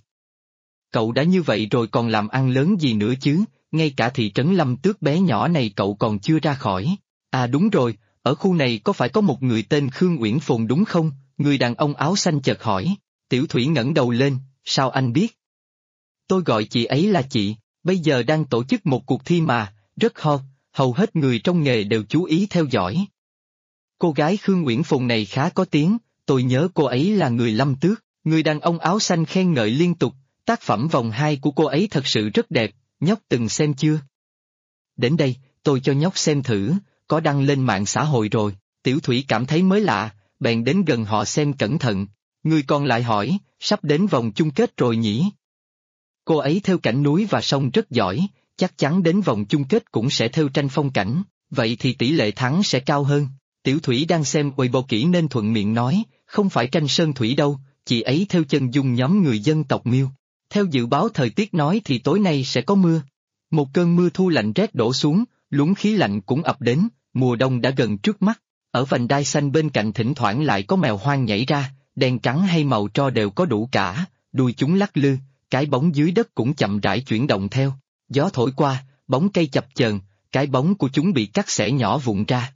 Cậu đã như vậy rồi còn làm ăn lớn gì nữa chứ, ngay cả thị trấn Lâm Tước bé nhỏ này cậu còn chưa ra khỏi. À đúng rồi, ở khu này có phải có một người tên Khương Uyển Phồn đúng không? Người đàn ông áo xanh chợt hỏi. Tiểu Thủy ngẩng đầu lên, sao anh biết? Tôi gọi chị ấy là chị, bây giờ đang tổ chức một cuộc thi mà, rất hot, hầu hết người trong nghề đều chú ý theo dõi. Cô gái Khương Uyển Phồn này khá có tiếng, tôi nhớ cô ấy là người Lâm Tước. Người đàn ông áo xanh khen ngợi liên tục, tác phẩm vòng 2 của cô ấy thật sự rất đẹp, nhóc từng xem chưa? Đến đây, tôi cho nhóc xem thử, có đăng lên mạng xã hội rồi. Tiểu Thủy cảm thấy mới lạ, bèn đến gần họ xem cẩn thận. Người còn lại hỏi, sắp đến vòng chung kết rồi nhỉ? Cô ấy thêu cảnh núi và sông rất giỏi, chắc chắn đến vòng chung kết cũng sẽ thêu tranh phong cảnh, vậy thì tỷ lệ thắng sẽ cao hơn. Tiểu Thủy đang xem Weibo kỹ nên thuận miệng nói, không phải tranh sơn thủy đâu, chị ấy thêu chân dung nhóm người dân tộc Miêu. Theo dự báo thời tiết nói thì tối nay sẽ có mưa. Một cơn mưa thu lạnh rét đổ xuống, luồng khí lạnh cũng ập đến, mùa đông đã gần trước mắt. Ở vành đai xanh bên cạnh thỉnh thoảng lại có mèo hoang nhảy ra, đen trắng hay màu tro đều có đủ cả, đuôi chúng lắc lư, cái bóng dưới đất cũng chậm rãi chuyển động theo. Gió thổi qua, bóng cây chập chờn, cái bóng của chúng bị cắt xẻ nhỏ vụn ra.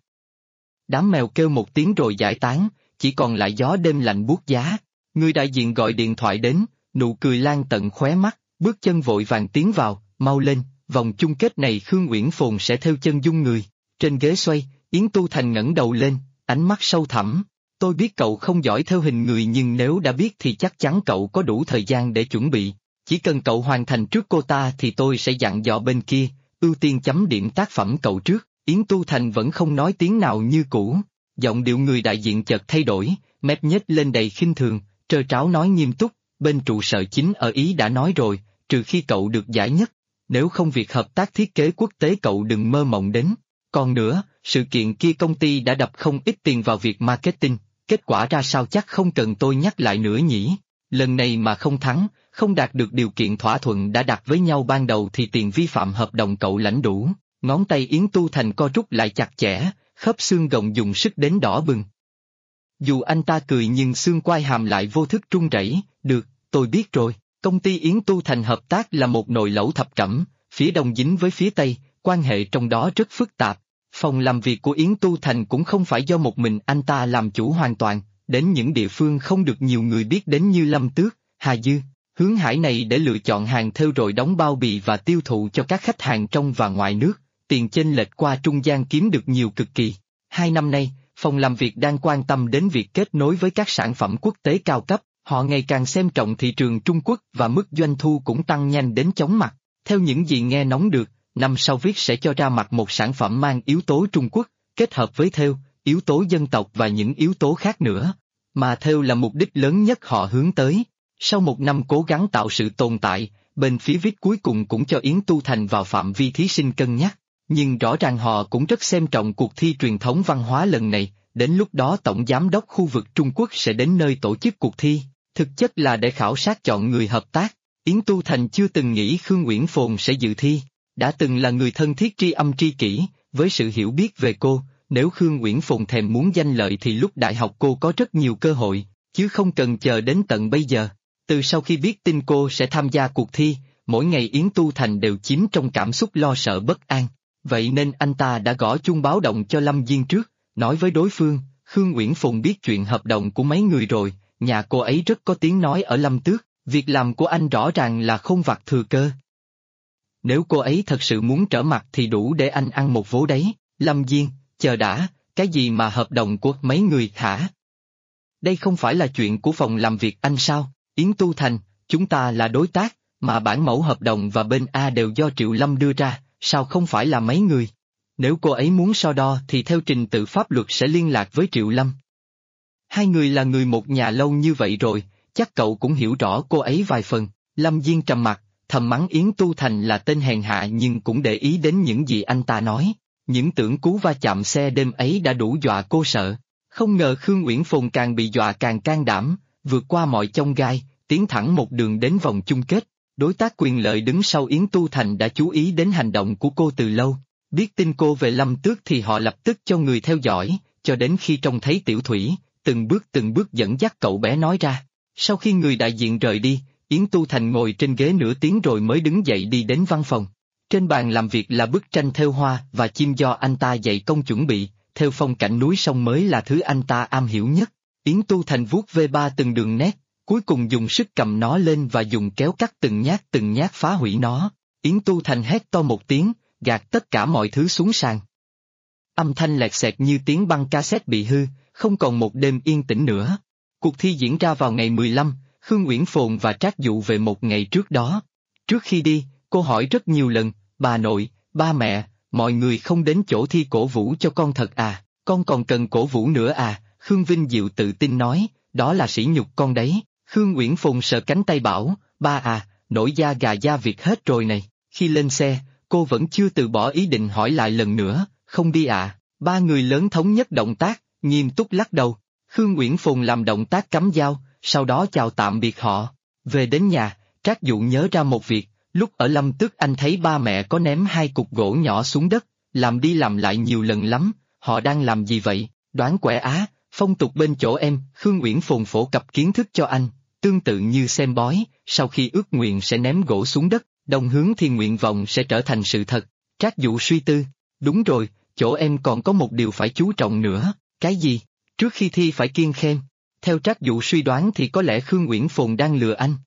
Đám mèo kêu một tiếng rồi giải tán, chỉ còn lại gió đêm lạnh buốt giá. Người đại diện gọi điện thoại đến, nụ cười lan tận khóe mắt, bước chân vội vàng tiến vào, mau lên, vòng chung kết này Khương Uyển Phồn sẽ thêu chân dung người. Trên ghế xoay, Yến Tu Thành ngẩng đầu lên, ánh mắt sâu thẳm. Tôi biết cậu không giỏi thêu hình người nhưng nếu đã biết thì chắc chắn cậu có đủ thời gian để chuẩn bị. Chỉ cần cậu hoàn thành trước cô ta thì tôi sẽ dặn dò bên kia, ưu tiên chấm điểm tác phẩm cậu trước. Yến Tu Thành vẫn không nói tiếng nào như cũ. Giọng điệu người đại diện chợt thay đổi, mép nhếch lên đầy khinh thường, trơ tráo nói nghiêm túc, bên trụ sở chính ở Ý đã nói rồi, trừ khi cậu được giải nhất, nếu không việc hợp tác thiết kế quốc tế cậu đừng mơ mộng đến. Còn nữa, sự kiện kia công ty đã đập không ít tiền vào việc marketing, kết quả ra sao chắc không cần tôi nhắc lại nữa nhỉ. Lần này mà không thắng, không đạt được điều kiện thỏa thuận đã đặt với nhau ban đầu thì tiền vi phạm hợp đồng cậu lãnh đủ. Ngón tay Yến Tu Thành co rút lại chặt chẽ, khớp xương gồng dùng sức đến đỏ bừng. Dù anh ta cười nhưng xương quai hàm lại vô thức run rẩy. Được, tôi biết rồi, công ty Yến Tu Thành hợp tác là một nồi lẩu thập cẩm, phía đông dính với phía tây, quan hệ trong đó rất phức tạp. Phòng làm việc của Yến Tu Thành cũng không phải do một mình anh ta làm chủ hoàn toàn, đến những địa phương không được nhiều người biết đến như Lâm Tước, Hà Dư, Hướng Hải này để lựa chọn hàng thêu rồi đóng bao bì và tiêu thụ cho các khách hàng trong và ngoài nước, tiền chênh lệch qua trung gian kiếm được nhiều cực kỳ. 2 năm nay, phòng làm việc đang quan tâm đến việc kết nối với các sản phẩm quốc tế cao cấp, họ ngày càng xem trọng thị trường Trung Quốc và mức doanh thu cũng tăng nhanh đến chóng mặt. Theo những gì nghe nóng được, năm sau Viết sẽ cho ra mặt một sản phẩm mang yếu tố Trung Quốc, kết hợp với thêu, yếu tố dân tộc và những yếu tố khác nữa. Mà thêu là mục đích lớn nhất họ hướng tới. Sau 1 năm cố gắng tạo sự tồn tại, bên phía Viết cuối cùng cũng cho Yến Tu Thành vào phạm vi thí sinh cân nhắc. Nhưng rõ ràng họ cũng rất xem trọng cuộc thi truyền thống văn hóa lần này, đến lúc đó Tổng Giám đốc khu vực Trung Quốc sẽ đến nơi tổ chức cuộc thi, thực chất là để khảo sát chọn người hợp tác. Yến Tu Thành chưa từng nghĩ Khương Uyển Phồn sẽ dự thi, đã từng là người thân thiết tri âm tri kỷ, với sự hiểu biết về cô, nếu Khương Uyển Phồn thèm muốn danh lợi thì lúc đại học cô có rất nhiều cơ hội, chứ không cần chờ đến tận bây giờ. Từ sau khi biết tin cô sẽ tham gia cuộc thi, mỗi ngày Yến Tu Thành đều chiếm trong cảm xúc lo sợ bất an. Vậy nên anh ta đã gõ chuông báo động cho Lâm Diên trước, nói với đối phương, Khương Uyển Phồn biết chuyện hợp đồng của mấy người rồi, nhà cô ấy rất có tiếng nói ở Lâm Tước, việc làm của anh rõ ràng là không vặt thừa cơ. Nếu cô ấy thật sự muốn trở mặt thì đủ để anh ăn một vố đấy. Lâm Diên, chờ đã, cái gì mà hợp đồng của mấy người hả? Đây không phải là chuyện của phòng làm việc anh sao? Yến Tu Thành, chúng ta là đối tác, mà bản mẫu hợp đồng và bên A đều do Triệu Lâm đưa ra, sao không phải là mấy người? Nếu cô ấy muốn so đo thì theo trình tự pháp luật sẽ liên lạc với Triệu Lâm. Hai người là người một nhà lâu như vậy rồi, chắc cậu cũng hiểu rõ cô ấy vài phần. Lâm Diên trầm mặt, thầm mắng Yến Tu Thành là tên hèn hạ nhưng cũng để ý đến những gì anh ta nói. Những tưởng cú va chạm xe đêm ấy đã đủ dọa cô sợ. Không ngờ Khương Uyển Phồn càng bị dọa càng can đảm, vượt qua mọi chông gai, tiến thẳng một đường đến vòng chung kết. Đối tác quyền lợi đứng sau Yến Tu Thành đã chú ý đến hành động của cô từ lâu. Biết tin cô về Lâm Tước thì họ lập tức cho người theo dõi, cho đến khi trông thấy Tiểu Thủy, từng bước dẫn dắt cậu bé nói ra. Sau khi người đại diện rời đi, Yến Tu Thành ngồi trên ghế nửa tiếng rồi mới đứng dậy đi đến văn phòng. Trên bàn làm việc là bức tranh thêu hoa và chim do anh ta dạy công chuẩn bị, theo phong cảnh núi sông mới là thứ anh ta am hiểu nhất. Yến Tu Thành vuốt ve ba từng đường nét, cuối cùng dùng sức cầm nó lên và dùng kéo cắt từng nhát phá hủy nó. Yến Tu Thành hét to một tiếng, gạt tất cả mọi thứ xuống sàn. Âm thanh lẹt xẹt như tiếng băng cassette bị hư, không còn một đêm yên tĩnh nữa. Cuộc thi diễn ra vào ngày 15, Khương Uyển Phồn và Trác Dụ về một ngày trước đó. Trước khi đi, cô hỏi rất nhiều lần, bà nội, ba mẹ, mọi người không đến chỗ thi cổ vũ cho con thật à, con còn cần cổ vũ nữa à, Khương Vinh Diệu tự tin nói, đó là sỉ nhục con đấy. Khương Uyển Phồn sờ cánh tay bảo, ba à, nổi da gà da vịt hết rồi này. Khi lên xe, cô vẫn chưa từ bỏ ý định hỏi lại lần nữa, không đi à, ba người lớn thống nhất động tác, nghiêm túc lắc đầu. Khương Uyển Phồn làm động tác cắm dao, sau đó chào tạm biệt họ. Về đến nhà, Trác Dụ nhớ ra một việc, lúc ở Lâm Tước anh thấy ba mẹ có ném 2 cục gỗ nhỏ xuống đất, làm đi làm lại nhiều lần lắm, họ đang làm gì vậy, đoán quẻ á, phong tục bên chỗ em, Khương Uyển Phồn phổ cập kiến thức cho anh, tương tự như xem bói, sau khi ước nguyện sẽ ném gỗ xuống đất, đồng hướng thì nguyện vọng sẽ trở thành sự thật. Trác Dụ suy tư, đúng rồi, chỗ em còn có một điều phải chú trọng nữa, cái gì? Trước khi thi phải kiêng khem. Theo Trác Dụ suy đoán thì có lẽ Khương Uyển Phồn đang lừa anh.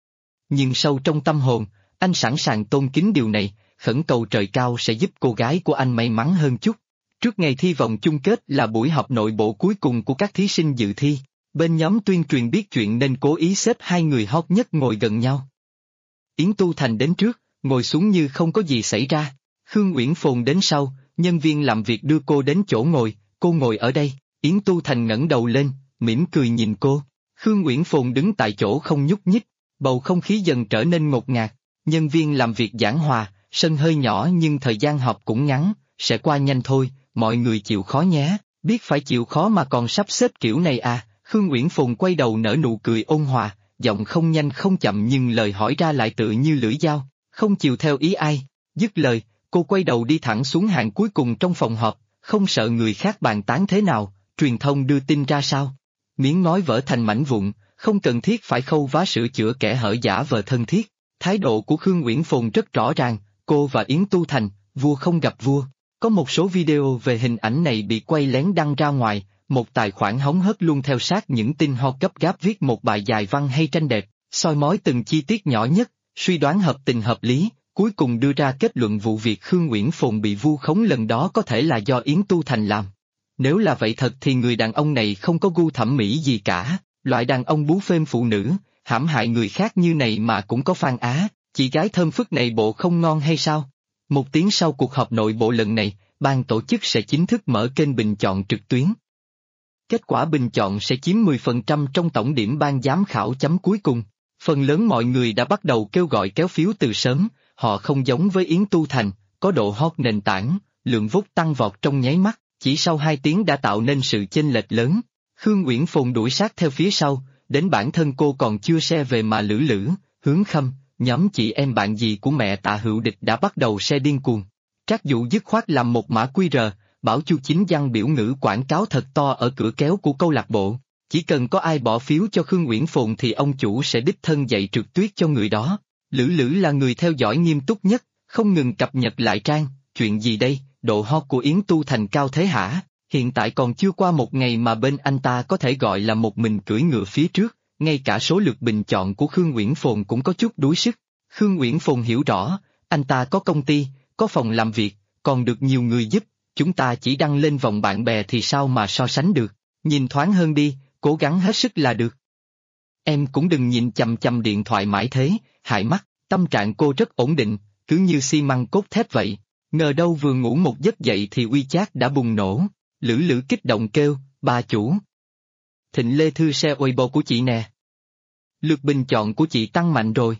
Nhưng sâu trong tâm hồn, anh sẵn sàng tôn kính điều này, khẩn cầu trời cao sẽ giúp cô gái của anh may mắn hơn chút. Trước ngày thi vòng chung kết là buổi họp nội bộ cuối cùng của các thí sinh dự thi, bên nhóm tuyên truyền biết chuyện nên cố ý xếp 2 người hot nhất ngồi gần nhau. Yến Tu Thành đến trước, ngồi xuống như không có gì xảy ra. Khương Uyển Phồn đến sau, nhân viên làm việc đưa cô đến chỗ ngồi, cô ngồi ở đây. Yến Tu Thành ngẩng đầu lên, mỉm cười nhìn cô. Khương Uyển Phồn đứng tại chỗ không nhúc nhích, bầu không khí dần trở nên ngột ngạt. Nhân viên làm việc giảng hòa, sân hơi nhỏ nhưng thời gian họp cũng ngắn, sẽ qua nhanh thôi, mọi người chịu khó nhé. Biết phải chịu khó mà còn sắp xếp kiểu này à, Khương Uyển Phồn quay đầu nở nụ cười ôn hòa, giọng không nhanh không chậm nhưng lời hỏi ra lại tựa như lưỡi dao, không chịu theo ý ai. Dứt lời, cô quay đầu đi thẳng xuống hàng cuối cùng trong phòng họp, không sợ người khác bàn tán thế nào, truyền thông đưa tin ra sao. Miếng ngói vỡ thành mảnh vụn, không cần thiết phải khâu vá sửa chữa kẻ hở giả vờ thân thiết. Thái độ của Khương Uyển Phồn rất rõ ràng, cô và Yến Tu Thành, vua không gặp vua. Có một số video về hình ảnh này bị quay lén đăng ra ngoài, một tài khoản hóng hớt luôn theo sát những tin hot gấp gáp viết một bài dài văn hay tranh đẹp, soi mói từng chi tiết nhỏ nhất, suy đoán hợp tình hợp lý, cuối cùng đưa ra kết luận vụ việc Khương Uyển Phồn bị vu khống lần đó có thể là do Yến Tu Thành làm. Nếu là vậy thật thì người đàn ông này không có gu thẩm mỹ gì cả, loại đàn ông bú phêm phụ nữ, hãm hại người khác như này mà cũng có fan á, chị gái thơm phức này bộ không ngon hay sao? 1 tiếng sau cuộc họp nội bộ lần này, ban tổ chức sẽ chính thức mở kênh bình chọn trực tuyến. Kết quả bình chọn sẽ chiếm 10% trong tổng điểm ban giám khảo chấm cuối cùng. Phần lớn mọi người đã bắt đầu kêu gọi kéo phiếu từ sớm, họ không giống với Yến Tu Thành, có độ hot nền tảng, lượng vote tăng vọt trong nháy mắt, chỉ sau 2 tiếng đã tạo nên sự chênh lệch lớn. Khương Uyển Phồn đuổi sát theo phía sau, đến bản thân cô còn chưa xe về mà lử lử, Hướng Khâm, nhóm chị em bạn gì của mẹ Tạ Hữu Địch đã bắt đầu xe điên cuồng. Trác Dụ dứt khoát làm một mã QR, bảo Chu Chính Văn biểu ngữ quảng cáo thật to ở cửa kéo của câu lạc bộ. Chỉ cần có ai bỏ phiếu cho Khương Uyển Phồn thì ông chủ sẽ đích thân dạy trượt tuyết cho người đó. Lử lử là người theo dõi nghiêm túc nhất, không ngừng cập nhật lại trang, chuyện gì đây, độ hot của Yến Tu Thành cao thế hả? Hiện tại còn chưa qua 1 ngày mà bên anh ta có thể gọi là một mình cưỡi ngựa phía trước, ngay cả số lượt bình chọn của Khương Uyển Phồn cũng có chút đuối sức. Khương Uyển Phồn hiểu rõ, anh ta có công ty, có phòng làm việc, còn được nhiều người giúp, chúng ta chỉ đăng lên vòng bạn bè thì sao mà so sánh được, nhìn thoáng hơn đi, cố gắng hết sức là được. Em cũng đừng nhìn chằm chằm điện thoại mãi thế, hại mắt, tâm trạng cô rất ổn định, cứ như xi măng cốt thép vậy, ngờ đâu vừa ngủ một giấc dậy thì WeChat đã bùng nổ, lử lử kích động kêu, bà chủ. Thịnh Lê Thư share Weibo của chị nè. Lượt bình chọn của chị tăng mạnh rồi.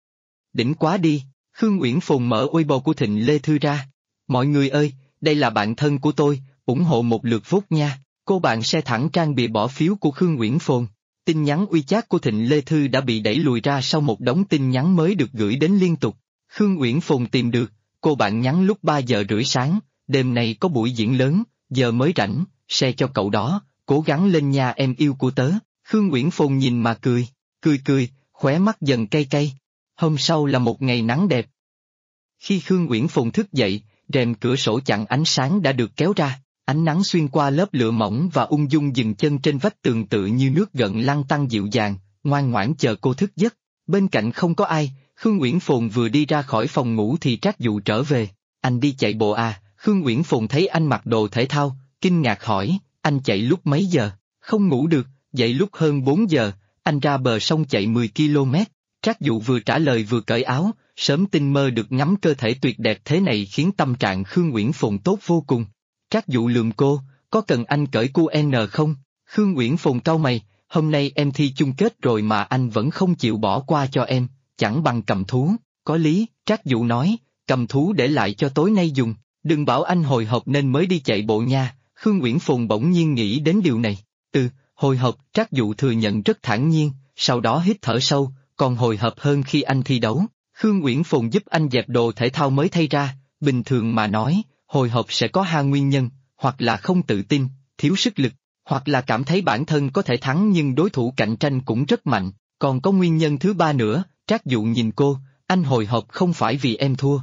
Đỉnh quá đi, Khương Uyển Phồn mở Weibo của Thịnh Lê Thư ra. Mọi người ơi, đây là bạn thân của tôi, ủng hộ một lượt vote nha. Cô bạn share thẳng trang bìa bỏ phiếu của Khương Uyển Phồn. Tin nhắn WeChat của Thịnh Lê Thư đã bị đẩy lùi ra sau một đống tin nhắn mới được gửi đến liên tục. Khương Uyển Phồn tìm được, cô bạn nhắn lúc 3 giờ rưỡi sáng, đêm nay có buổi diễn lớn, giờ mới rảnh, share cho cậu đó, cố gắng lên nha em yêu của tớ. Khương Uyển Phồn nhìn mà cười, cười, khóe mắt dần cay cay. Hôm sau là một ngày nắng đẹp. Khi Khương Uyển Phồn thức dậy, rèm cửa sổ chặn ánh sáng đã được kéo ra, ánh nắng xuyên qua lớp lụa mỏng và ung dung dừng chân trên vách tường tự như nước gợn lăn tăn dịu dàng, ngoan ngoãn chờ cô thức giấc. Bên cạnh không có ai, Khương Uyển Phồn vừa đi ra khỏi phòng ngủ thì Trác Dụ trở về. Anh đi chạy bộ à? Khương Uyển Phồn thấy anh mặc đồ thể thao, kinh ngạc hỏi, anh chạy lúc mấy giờ? Không ngủ được, dậy lúc hơn 4 giờ, anh ra bờ sông chạy 10 km. Trác Dụ vừa trả lời vừa cởi áo, sớm tinh mơ được ngắm cơ thể tuyệt đẹp thế này khiến tâm trạng Khương Uyển Phồn tốt vô cùng. Trác Dụ lườm cô, có cần anh cởi QN không? Khương Uyển Phồn cau mày, hôm nay em thi chung kết rồi mà anh vẫn không chịu bỏ qua cho em, chẳng bằng cầm thú. Có lý, Trác Dụ nói, cầm thú để lại cho tối nay dùng, đừng bảo anh hồi hộp nên mới đi chạy bộ nha. Khương Uyển Phồn bỗng nhiên nghĩ đến điều này. Hồi hộp, Trác Dụ thừa nhận rất thản nhiên, sau đó hít thở sâu, còn hồi hộp hơn khi anh thi đấu. Khương Uyển Phồn giúp anh dẹp đồ thể thao mới thay ra, bình thường mà nói, hồi hộp sẽ có hai nguyên nhân, hoặc là không tự tin, thiếu sức lực, hoặc là cảm thấy bản thân có thể thắng nhưng đối thủ cạnh tranh cũng rất mạnh, còn có nguyên nhân thứ ba nữa. Trác Dụ nhìn cô, anh hồi hộp không phải vì em thua.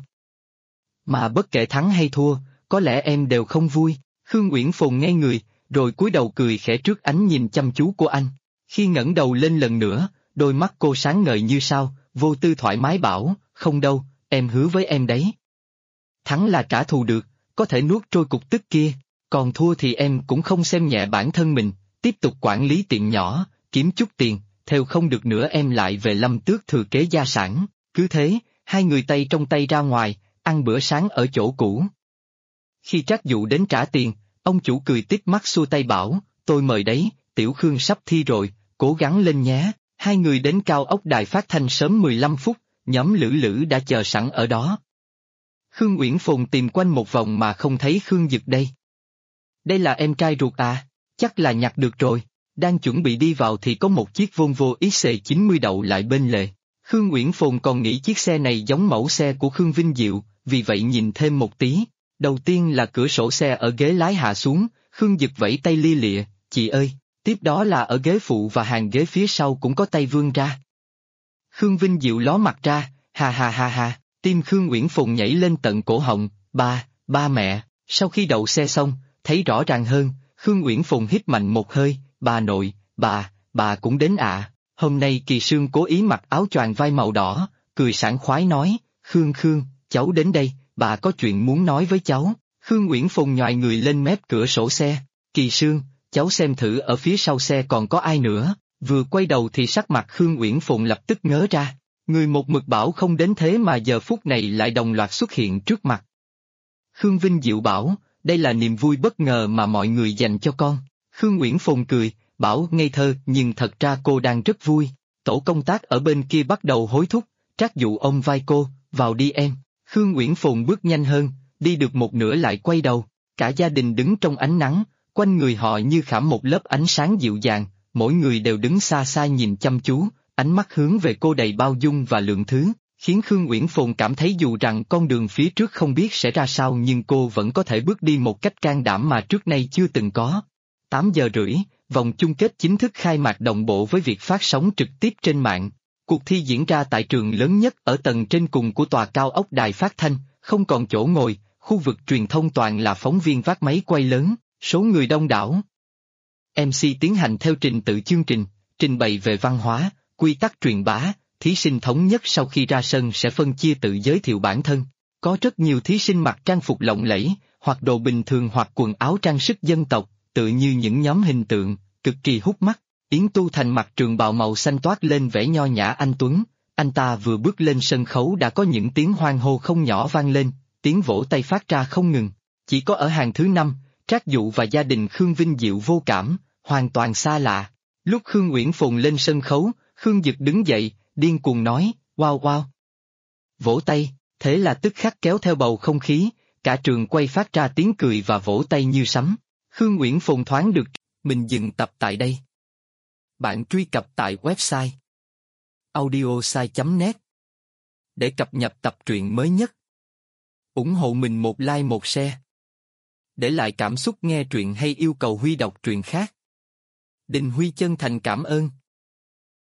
Mà bất kể thắng hay thua, có lẽ em đều không vui. Khương Uyển Phồn ngây người, rồi cúi đầu cười khẽ trước ánh nhìn chăm chú của anh. Khi ngẩng đầu lên lần nữa, đôi mắt cô sáng ngời như sao, vô tư thoải mái bảo, không đâu, em hứa với em đấy. Thắng là trả thù được, có thể nuốt trôi cục tức kia, còn thua thì em cũng không xem nhẹ bản thân mình, tiếp tục quản lý tiệm nhỏ, kiếm chút tiền, theo không được nữa em lại về Lâm Tước thừa kế gia sản. Cứ thế, hai người tay trong tay ra ngoài, ăn bữa sáng ở chỗ cũ. Khi Trác Dụ đến trả tiền, ông chủ cười tít mắt xua tay bảo, tôi mời đấy, Tiểu Khương sắp thi rồi, cố gắng lên nhé. Hai người đến cao ốc đài phát thanh sớm 15 phút, nhóm Lữ Lữ đã chờ sẵn ở đó. Khương Uyển Phồn tìm quanh một vòng mà không thấy Khương Dực đây. Đây là em trai ruột à? Chắc là nhặt được rồi. Đang chuẩn bị đi vào thì có một chiếc Volvo XC90 đậu lại bên lề. Khương Uyển Phồn còn nghĩ chiếc xe này giống mẫu xe của Khương Vinh Diệu, vì vậy nhìn thêm một tí. Đầu tiên là cửa sổ xe ở ghế lái hạ xuống, Khương Dực vẫy tay lia lịa, chị ơi. Tiếp đó là ở ghế phụ và hàng ghế phía sau cũng có tay vươn ra. Khương Vinh Diệu ló mặt ra, ha, tim Khương Uyển Phồn nhảy lên tận cổ họng, ba mẹ. Sau khi đậu xe xong, thấy rõ ràng hơn, Khương Uyển Phồn hít mạnh một hơi, bà nội, bà cũng đến ạ. Hôm nay Kỳ Sương cố ý mặc áo choàng vai màu đỏ, cười sảng khoái nói, Khương, cháu đến đây, bà có chuyện muốn nói với cháu. Khương Uyển Phồn nhoài người lên mép cửa sổ xe, Kỳ Sương, cháu xem thử ở phía sau xe còn có ai nữa. Vừa quay đầu thì sắc mặt Khương Uyển Phồn lập tức ngớ ra, người một mực bảo không đến thế mà giờ phút này lại đồng loạt xuất hiện trước mặt. Khương Vinh Diệu bảo, đây là niềm vui bất ngờ mà mọi người dành cho con. Khương Uyển Phồn cười, bảo ngây thơ nhưng thật ra cô đang rất vui. Tổ công tác ở bên kia bắt đầu hối thúc, Trác Dụ ôm vai cô, vào đi em. Khương Uyển Phồn bước nhanh hơn, đi được một nửa lại quay đầu, cả gia đình đứng trong ánh nắng, quanh người họ như khảm một lớp ánh sáng dịu dàng, mỗi người đều đứng xa xa nhìn chăm chú, ánh mắt hướng về cô đầy bao dung và lượng thứ, khiến Khương Uyển Phồn cảm thấy dù rằng con đường phía trước không biết sẽ ra sao nhưng cô vẫn có thể bước đi một cách can đảm mà trước nay chưa từng có. 8 giờ rưỡi, vòng chung kết chính thức khai mạc đồng bộ với việc phát sóng trực tiếp trên mạng. Cuộc thi diễn ra tại trường lớn nhất ở tầng trên cùng của tòa cao ốc đài phát thanh, không còn chỗ ngồi, khu vực truyền thông toàn là phóng viên vác máy quay lớn, số người đông đảo. MC tiến hành theo trình tự chương trình, trình bày về văn hóa, quy tắc truyền bá, thí sinh thống nhất sau khi ra sân sẽ phân chia tự giới thiệu bản thân. Có rất nhiều thí sinh mặc trang phục lộng lẫy, hoặc đồ bình thường hoặc quần áo trang sức dân tộc, tự như những nhóm hình tượng, cực kỳ hút mắt. Yến Tu Thành mặc trường bào màu xanh toát lên vẻ nho nhã anh tuấn, anh ta vừa bước lên sân khấu đã có những tiếng hoan hô không nhỏ vang lên, tiếng vỗ tay phát ra không ngừng. Chỉ có ở hàng thứ 5, Trác Dụ và gia đình Khương Vinh Diệu vô cảm, hoàn toàn xa lạ. Lúc Khương Uyển Phồn lên sân khấu, Khương Dực đứng dậy, điên cuồng nói, wow. Vỗ tay, thế là tức khắc kéo theo bầu không khí, cả trường quay phát ra tiếng cười và vỗ tay như sấm. Khương Uyển Phồn thoáng được, mình dừng tập tại đây. bạn truy cập tại website audiosai.net để cập nhật tập truyện mới nhất. Ủng hộ mình một like một share. Để lại cảm xúc nghe truyện hay yêu cầu Huy đọc truyện khác. Đình Huy chân thành cảm ơn.